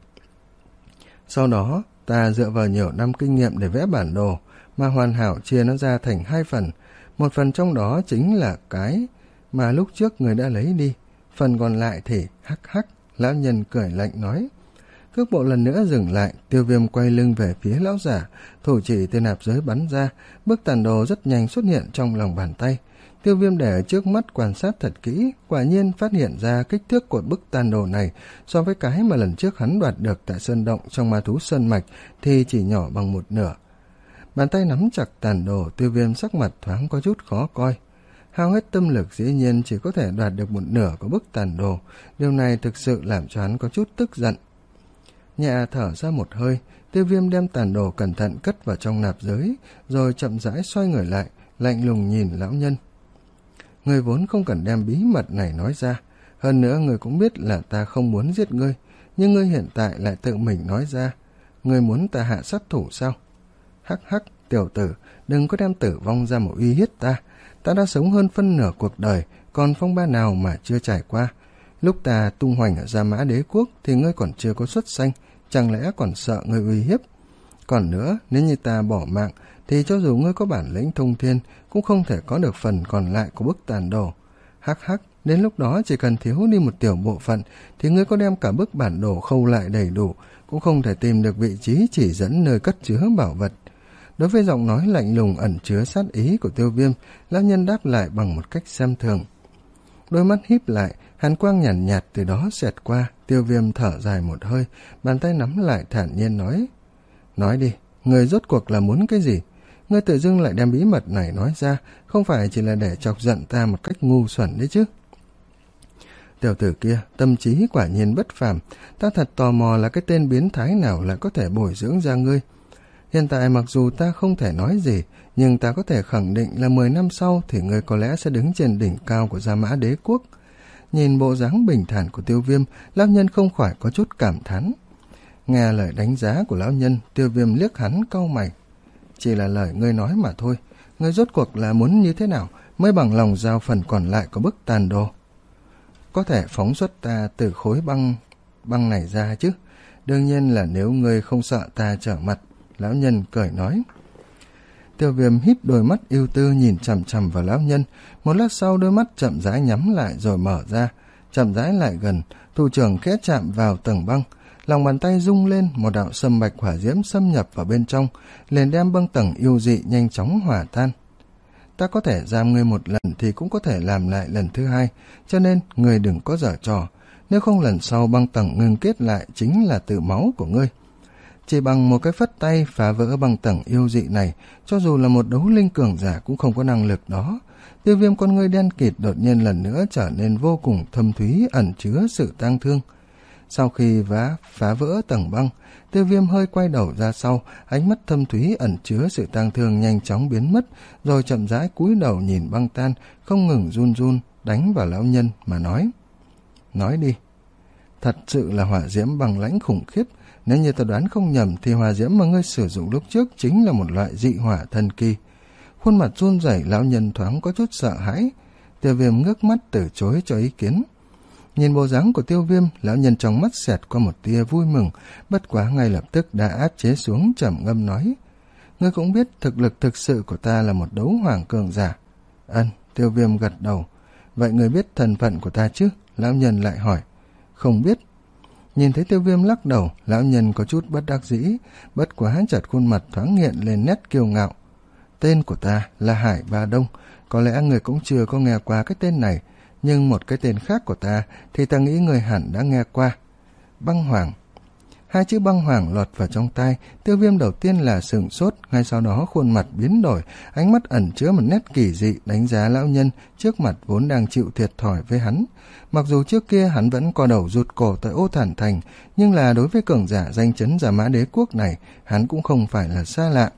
Sau đó, ta dựa vào nhiều năm kinh nghiệm để vẽ bản đồ, mà hoàn hảo chia nó ra thành hai phần. Một phần trong đó chính là cái mà lúc trước người đã lấy đi, phần còn lại thì hắc hắc. Lão nhân cười lạnh nói. Cước bộ lần nữa dừng lại, Tiêu Viêm quay lưng về phía lão giả, thủ chỉ tên nạp giới bắn ra, bức tàn đồ rất nhanh xuất hiện trong lòng bàn tay. Tiêu Viêm để ở trước mắt quan sát thật kỹ, quả nhiên phát hiện ra kích thước của bức tàn đồ này so với cái mà lần trước hắn đoạt được tại sơn động trong ma thú sơn mạch thì chỉ nhỏ bằng một nửa. Bàn tay nắm chặt tàn đồ, Tiêu Viêm sắc mặt thoáng có chút khó coi. Hao hết tâm lực dĩ nhiên chỉ có thể đoạt được một nửa của bức tàn đồ, điều này thực sự làm cho hắn có chút tức giận. Nhẹ thở ra một hơi, Tiêu Viêm đem tàn đồ cẩn thận cất vào trong nạp giới, rồi chậm rãi xoay người lại, lạnh lùng nhìn lão nhân. Ngươi vốn không cần đem bí mật này nói ra, hơn nữa ngươi cũng biết là ta không muốn giết ngươi, nhưng ngươi hiện tại lại tự mình nói ra. Ngươi muốn ta hạ sát thủ sao? Hắc hắc, tiểu tử, đừng có đem tử vong ra một uy hiếp ta. Ta đã sống hơn phân nửa cuộc đời, còn phong ba nào mà chưa trải qua. Lúc ta tung hoành ở Gia Mã Đế Quốc thì ngươi còn chưa có xuất sanh, chẳng lẽ còn sợ ngươi uy hiếp? Còn nữa, nếu như ta bỏ mạng, thì cho dù ngươi có bản lĩnh thông thiên, cũng không thể có được phần còn lại của bức tàn đồ. Hắc hắc, đến lúc đó chỉ cần thiếu đi một tiểu bộ phận, thì ngươi có đem cả bức bản đồ khâu lại đầy đủ, cũng không thể tìm được vị trí chỉ dẫn nơi cất chứa bảo vật. Đối với giọng nói lạnh lùng ẩn chứa sát ý của Tiêu Viêm, lão nhân đáp lại bằng một cách xem thường. Đôi mắt híp lại, hàn quang nhàn nhạt, nhạt từ đó xẹt qua. Tiêu Viêm thở dài một hơi, bàn tay nắm lại thản nhiên nói: Nói đi, người rốt cuộc là muốn cái gì? Ngươi tự dưng lại đem bí mật này nói ra, không phải chỉ là để chọc giận ta một cách ngu xuẩn đấy chứ? Tiểu tử kia, tâm trí quả nhiên bất phàm, ta thật tò mò là cái tên biến thái nào lại có thể bồi dưỡng ra ngươi. Hiện tại mặc dù ta không thể nói gì, nhưng ta có thể khẳng định là mười năm sau thì ngươi có lẽ sẽ đứng trên đỉnh cao của Gia Mã Đế Quốc. Nhìn bộ dáng bình thản của Tiêu Viêm, lão nhân không khỏi có chút cảm thán. Nghe lời đánh giá của lão nhân, Tiêu Viêm liếc hắn cau mày. Chỉ là lời ngươi nói mà thôi, ngươi rốt cuộc là muốn như thế nào mới bằng lòng giao phần còn lại của bức tàn đồ? Có thể phóng xuất ta từ khối băng băng này ra chứ? Đương nhiên là nếu ngươi không sợ ta trở mặt, lão nhân cười nói. Tiêu Viêm híp đôi mắt ưu tư nhìn chằm chằm vào lão nhân, một lát sau đôi mắt chậm rãi nhắm lại rồi mở ra, chậm rãi lại gần, thủ trưởng khẽ chạm vào tầng băng, lòng bàn tay rung lên, một đạo sâm bạch hỏa diễm xâm nhập vào bên trong, liền đem băng tầng yêu dị nhanh chóng hòa tan. Ta có thể giam ngươi một lần thì cũng có thể làm lại lần thứ hai, cho nên ngươi đừng có giở trò, nếu không lần sau băng tầng ngưng kết lại chính là từ máu của ngươi. Chỉ bằng một cái phất tay phá vỡ băng tầng yêu dị này, cho dù là một đấu linh cường giả cũng không có năng lực đó. Tiêu Viêm con ngươi đen kịt đột nhiên lần nữa trở nên vô cùng thâm thúy, ẩn chứa sự tang thương. Sau khi vá phá vỡ tầng băng, Tiêu Viêm hơi quay đầu ra sau, ánh mắt thâm thúy ẩn chứa sự tang thương nhanh chóng biến mất, rồi chậm rãi cúi đầu nhìn băng tan, không ngừng run run đánh vào lão nhân mà nói: Nói đi. Thật sự là hỏa diễm băng lãnh khủng khiếp. Nếu như ta đoán không nhầm thì hỏa diễm mà ngươi sử dụng lúc trước chính là một loại dị hỏa thần kỳ. Khuôn mặt run rẩy, lão nhân thoáng có chút sợ hãi. Tiêu Viêm ngước mắt từ chối cho ý kiến. Nhìn bộ dáng của Tiêu Viêm, lão nhân trong mắt xẹt qua một tia vui mừng, bất quá ngay lập tức đã áp chế xuống, trầm ngâm nói: Ngươi cũng biết thực lực thực sự của ta là một đấu hoàng cường giả. Ân, Tiêu Viêm gật đầu. Vậy ngươi biết thân phận của ta chứ? Lão nhân lại hỏi. Không biết. Nhìn thấy Tiêu Viêm lắc đầu, lão nhân có chút bất đắc dĩ, bất quá chợt khuôn mặt thoáng hiện lên nét kiêu ngạo. Tên của ta là Hải Ba Đông, có lẽ người cũng chưa có nghe qua cái tên này, nhưng một cái tên khác của ta thì ta nghĩ người hẳn đã nghe qua. Băng Hoàng. Hai chữ Băng Hoàng lọt vào trong tai, Tiêu Viêm đầu tiên là sửng sốt, ngay sau đó khuôn mặt biến đổi, ánh mắt ẩn chứa một nét kỳ dị đánh giá lão nhân trước mặt vốn đang chịu thiệt thòi với hắn. Mặc dù trước kia hắn vẫn co đầu rụt cổ tại Ô Thản Thành, nhưng là đối với cường giả danh chấn Giả Mã Đế Quốc này, hắn cũng không phải là xa lạ.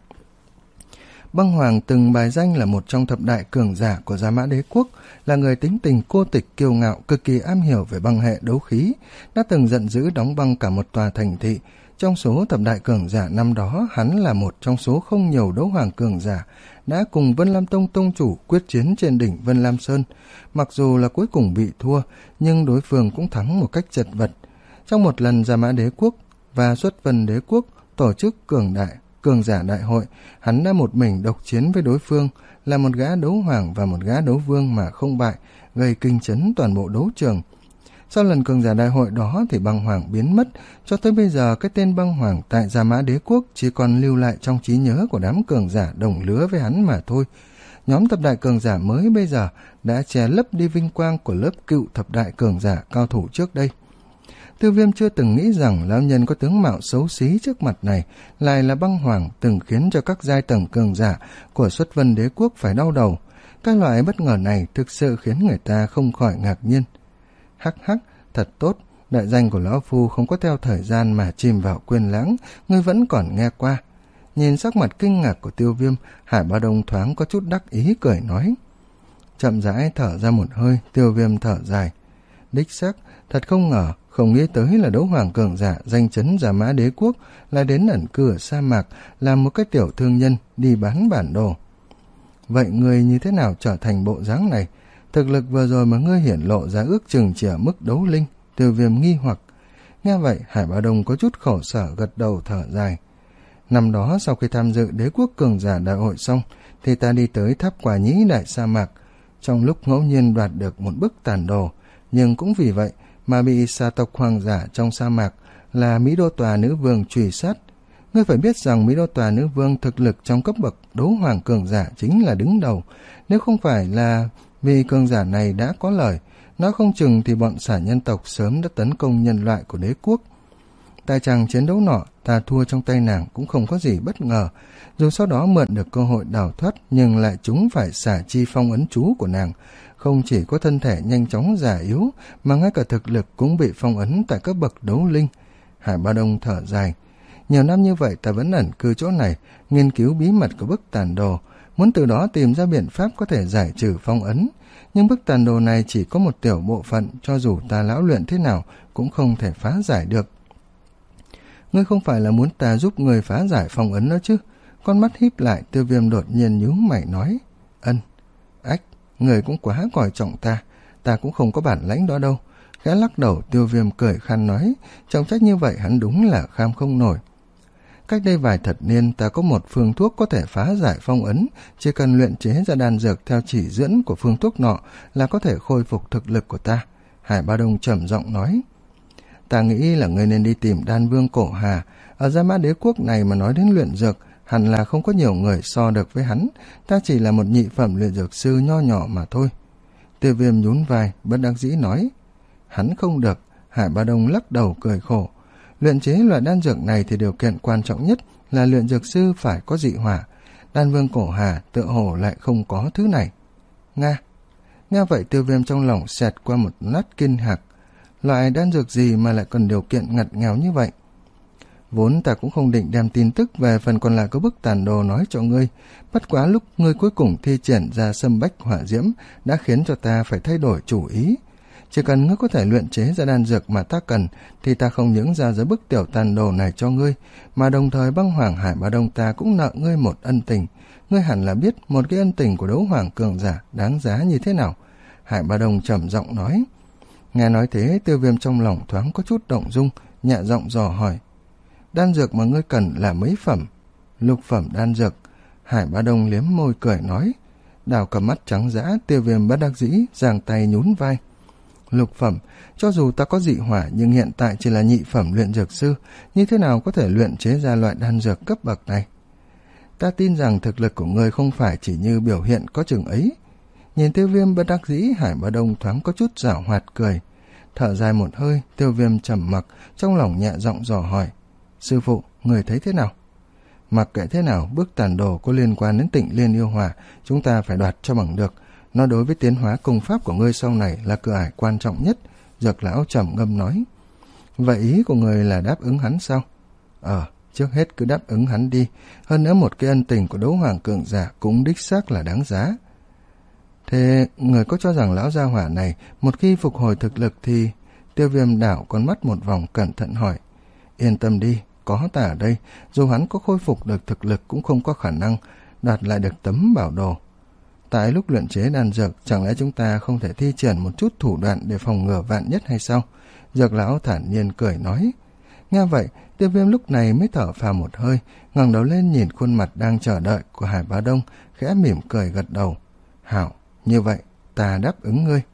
Băng Hoàng từng bài danh là một trong thập đại cường giả của Giả Mã Đế Quốc, là người tính tình cô tịch kiêu ngạo, cực kỳ am hiểu về băng hệ đấu khí, đã từng giận dữ đóng băng cả một tòa thành thị. Trong số thập đại cường giả năm đó, hắn là một trong số không nhiều đấu hoàng cường giả, đã cùng Vân Lam Tông tông chủ quyết chiến trên đỉnh Vân Lam Sơn. Mặc dù là cuối cùng bị thua, nhưng đối phương cũng thắng một cách chật vật. Trong một lần Giả Mã Đế Quốc và Xuất Vân Đế Quốc tổ chức cường đại cường giả đại hội, hắn đã một mình độc chiến với đối phương, là một gã đấu hoàng và một gã đấu vương mà không bại, gây kinh chấn toàn bộ đấu trường. Sau lần cường giả đại hội đó thì Băng Hoàng biến mất, cho tới bây giờ cái tên Băng Hoàng tại Giả Mã Đế Quốc chỉ còn lưu lại trong trí nhớ của đám cường giả đồng lứa với hắn mà thôi. Nhóm thập đại cường giả mới bây giờ đã che lấp đi vinh quang của lớp cựu thập đại cường giả cao thủ trước đây. Tiêu Viêm chưa từng nghĩ rằng lão nhân có tướng mạo xấu xí trước mặt này lại là Băng Hoàng, từng khiến cho các giai tầng cường giả của Xuất Vân Đế Quốc phải đau đầu. Các loại bất ngờ này thực sự khiến người ta không khỏi ngạc nhiên. Hắc hắc, thật tốt, đại danh của lão phu không có theo thời gian mà chìm vào quên lãng, ngươi vẫn còn nghe qua. Nhìn sắc mặt kinh ngạc của Tiêu Viêm, Hải Ba Đông thoáng có chút đắc ý cười nói. Chậm rãi thở ra một hơi, Tiêu Viêm thở dài. Đích xác, thật không ngờ, không nghĩ tới là đấu hoàng cường giả danh chấn Giả Mã Đế Quốc lại đến ẩn cư ở sa mạc, làm một cái tiểu thương nhân đi bán bản đồ. Vậy ngươi như thế nào trở thành bộ dáng này? Thực lực vừa rồi mà ngươi hiển lộ ra ước chừng chỉ ở mức đấu linh. Tiêu Viêm nghi hoặc. Nghe vậy, Hải Ba Đông có chút khổ sở gật đầu thở dài. Năm đó sau khi tham dự Đế Quốc cường giả đại hội xong, thì ta đi tới tháp Quả Nhĩ đại sa mạc, trong lúc ngẫu nhiên đoạt được một bức tản đồ, nhưng cũng vì vậy mà bị sa tộc hoàng giả trong sa mạc là Mỹ Đô Tòa Nữ Vương truy sát. Ngươi phải biết rằng Mỹ Đô Tòa Nữ Vương thực lực trong cấp bậc đấu hoàng cường giả chính là đứng đầu. Nếu không phải là vì cường giả này đã có lời, nói không chừng thì bọn xả nhân tộc sớm đã tấn công nhân loại của đế quốc. Tại chàng chiến đấu nọ, ta thua trong tay nàng cũng không có gì bất ngờ. Dù sau đó mượn được cơ hội đào thoát, nhưng lại chúng phải xả chi phong ấn chú của nàng. Không chỉ có thân thể nhanh chóng già yếu, mà ngay cả thực lực cũng bị phong ấn tại các bậc đấu linh. Hải Ba Đông thở dài. Nhiều năm như vậy ta vẫn ẩn cư chỗ này, nghiên cứu bí mật của bức tản đồ, muốn từ đó tìm ra biện pháp có thể giải trừ phong ấn. Nhưng bức tản đồ này chỉ có một tiểu bộ phận, cho dù ta lão luyện thế nào cũng không thể phá giải được. Ngươi không phải là muốn ta giúp người phá giải phong ấn đó chứ? Con mắt híp lại, Tiêu Viêm đột nhiên nhíu mày nói. Ân, ách, người cũng quá coi trọng ta, ta cũng không có bản lãnh đó đâu. Khẽ lắc đầu, Tiêu Viêm cười khan nói, trọng trách như vậy hắn đúng là kham không nổi. Cách đây vài thập niên, ta có một phương thuốc có thể phá giải phong ấn, chỉ cần luyện chế ra đan dược theo chỉ dẫn của phương thuốc nọ là có thể khôi phục thực lực của ta. Hải Ba Đông trầm giọng nói. Ta nghĩ là ngươi nên đi tìm Đan Vương Cổ Hà. Ở Giả Mã Đế Quốc này mà nói đến luyện dược, hẳn là không có nhiều người so được với hắn. Ta chỉ là một nhị phẩm luyện dược sư nho nhỏ mà thôi. Tiêu Viêm nhún vai, bất đắc dĩ nói. Hắn không được. Hải Ba Đông lắc đầu cười khổ. Luyện chế loại đan dược này thì điều kiện quan trọng nhất là luyện dược sư phải có dị hỏa. Đan Vương Cổ Hà tựa hồ lại không có thứ này. Nga. Nghe vậy, Tiêu Viêm trong lòng xẹt qua một nát kinh ngạc. Loại đan dược gì mà lại còn điều kiện ngặt nghèo như vậy? Vốn ta cũng không định đem tin tức về phần còn lại của bức tản đồ nói cho ngươi. Bất quá lúc ngươi cuối cùng thi triển ra Sâm Bách Hỏa Diễm đã khiến cho ta phải thay đổi chủ ý. Chỉ cần ngươi có thể luyện chế ra đan dược mà ta cần, thì ta không những ra giá bức tiểu tàn đồ này cho ngươi, mà đồng thời Băng Hoàng Hải Ba Đông ta cũng nợ ngươi một ân tình. Ngươi hẳn là biết một cái ân tình của đấu hoàng cường giả đáng giá như thế nào. Hải Ba Đông trầm giọng nói. Nghe nói thế, Tiêu Viêm trong lòng thoáng có chút động dung, nhẹ giọng dò hỏi. Đan dược mà ngươi cần là mấy phẩm? Lục phẩm đan dược. Hải Ba Đông liếm môi cười nói. Đào cầm mắt trắng dã, Tiêu Viêm bất đắc dĩ, giang tay nhún vai. Lục phẩm, cho dù ta có dị hỏa nhưng hiện tại chỉ là nhị phẩm luyện dược sư, như thế nào có thể luyện chế ra loại đan dược cấp bậc này? Ta tin rằng thực lực của ngươi không phải chỉ như biểu hiện có chừng ấy. Nhìn Tiêu Viêm bất đắc dĩ, Hải Bá Đông thoáng có chút giảo hoạt cười. Thở dài một hơi, Tiêu Viêm trầm mặc, trong lòng nhẹ giọng dò hỏi: sư phụ, người thấy thế nào? Mặc kệ thế nào, bước tản đồ có liên quan đến Tịnh Liên yêu hỏa, chúng ta phải đoạt cho bằng được. Nó đối với tiến hóa công pháp của ngươi sau này là cửa ải quan trọng nhất. Dược lão trầm ngâm nói. Vậy ý của người là đáp ứng hắn sao? Ờ, trước hết cứ đáp ứng hắn đi. Hơn nữa một cái ân tình của đấu hoàng cường giả cũng đích xác là đáng giá. Thế người có cho rằng lão gia hỏa này một khi phục hồi thực lực thì... Tiêu Viêm đảo con mắt một vòng, cẩn thận hỏi. Yên tâm đi, có ta ở đây, dù hắn có khôi phục được thực lực cũng không có khả năng đoạt lại được tấm bảo đồ. Tại lúc luyện chế đan dược, chẳng lẽ chúng ta không thể thi triển một chút thủ đoạn để phòng ngừa vạn nhất hay sao? Dược lão thản nhiên cười nói. Nghe vậy, Tiêu Viêm lúc này mới thở phào một hơi, ngẩng đầu lên nhìn khuôn mặt đang chờ đợi của Hải Bá Đông, khẽ mỉm cười gật đầu. Hảo, như vậy ta đáp ứng ngươi.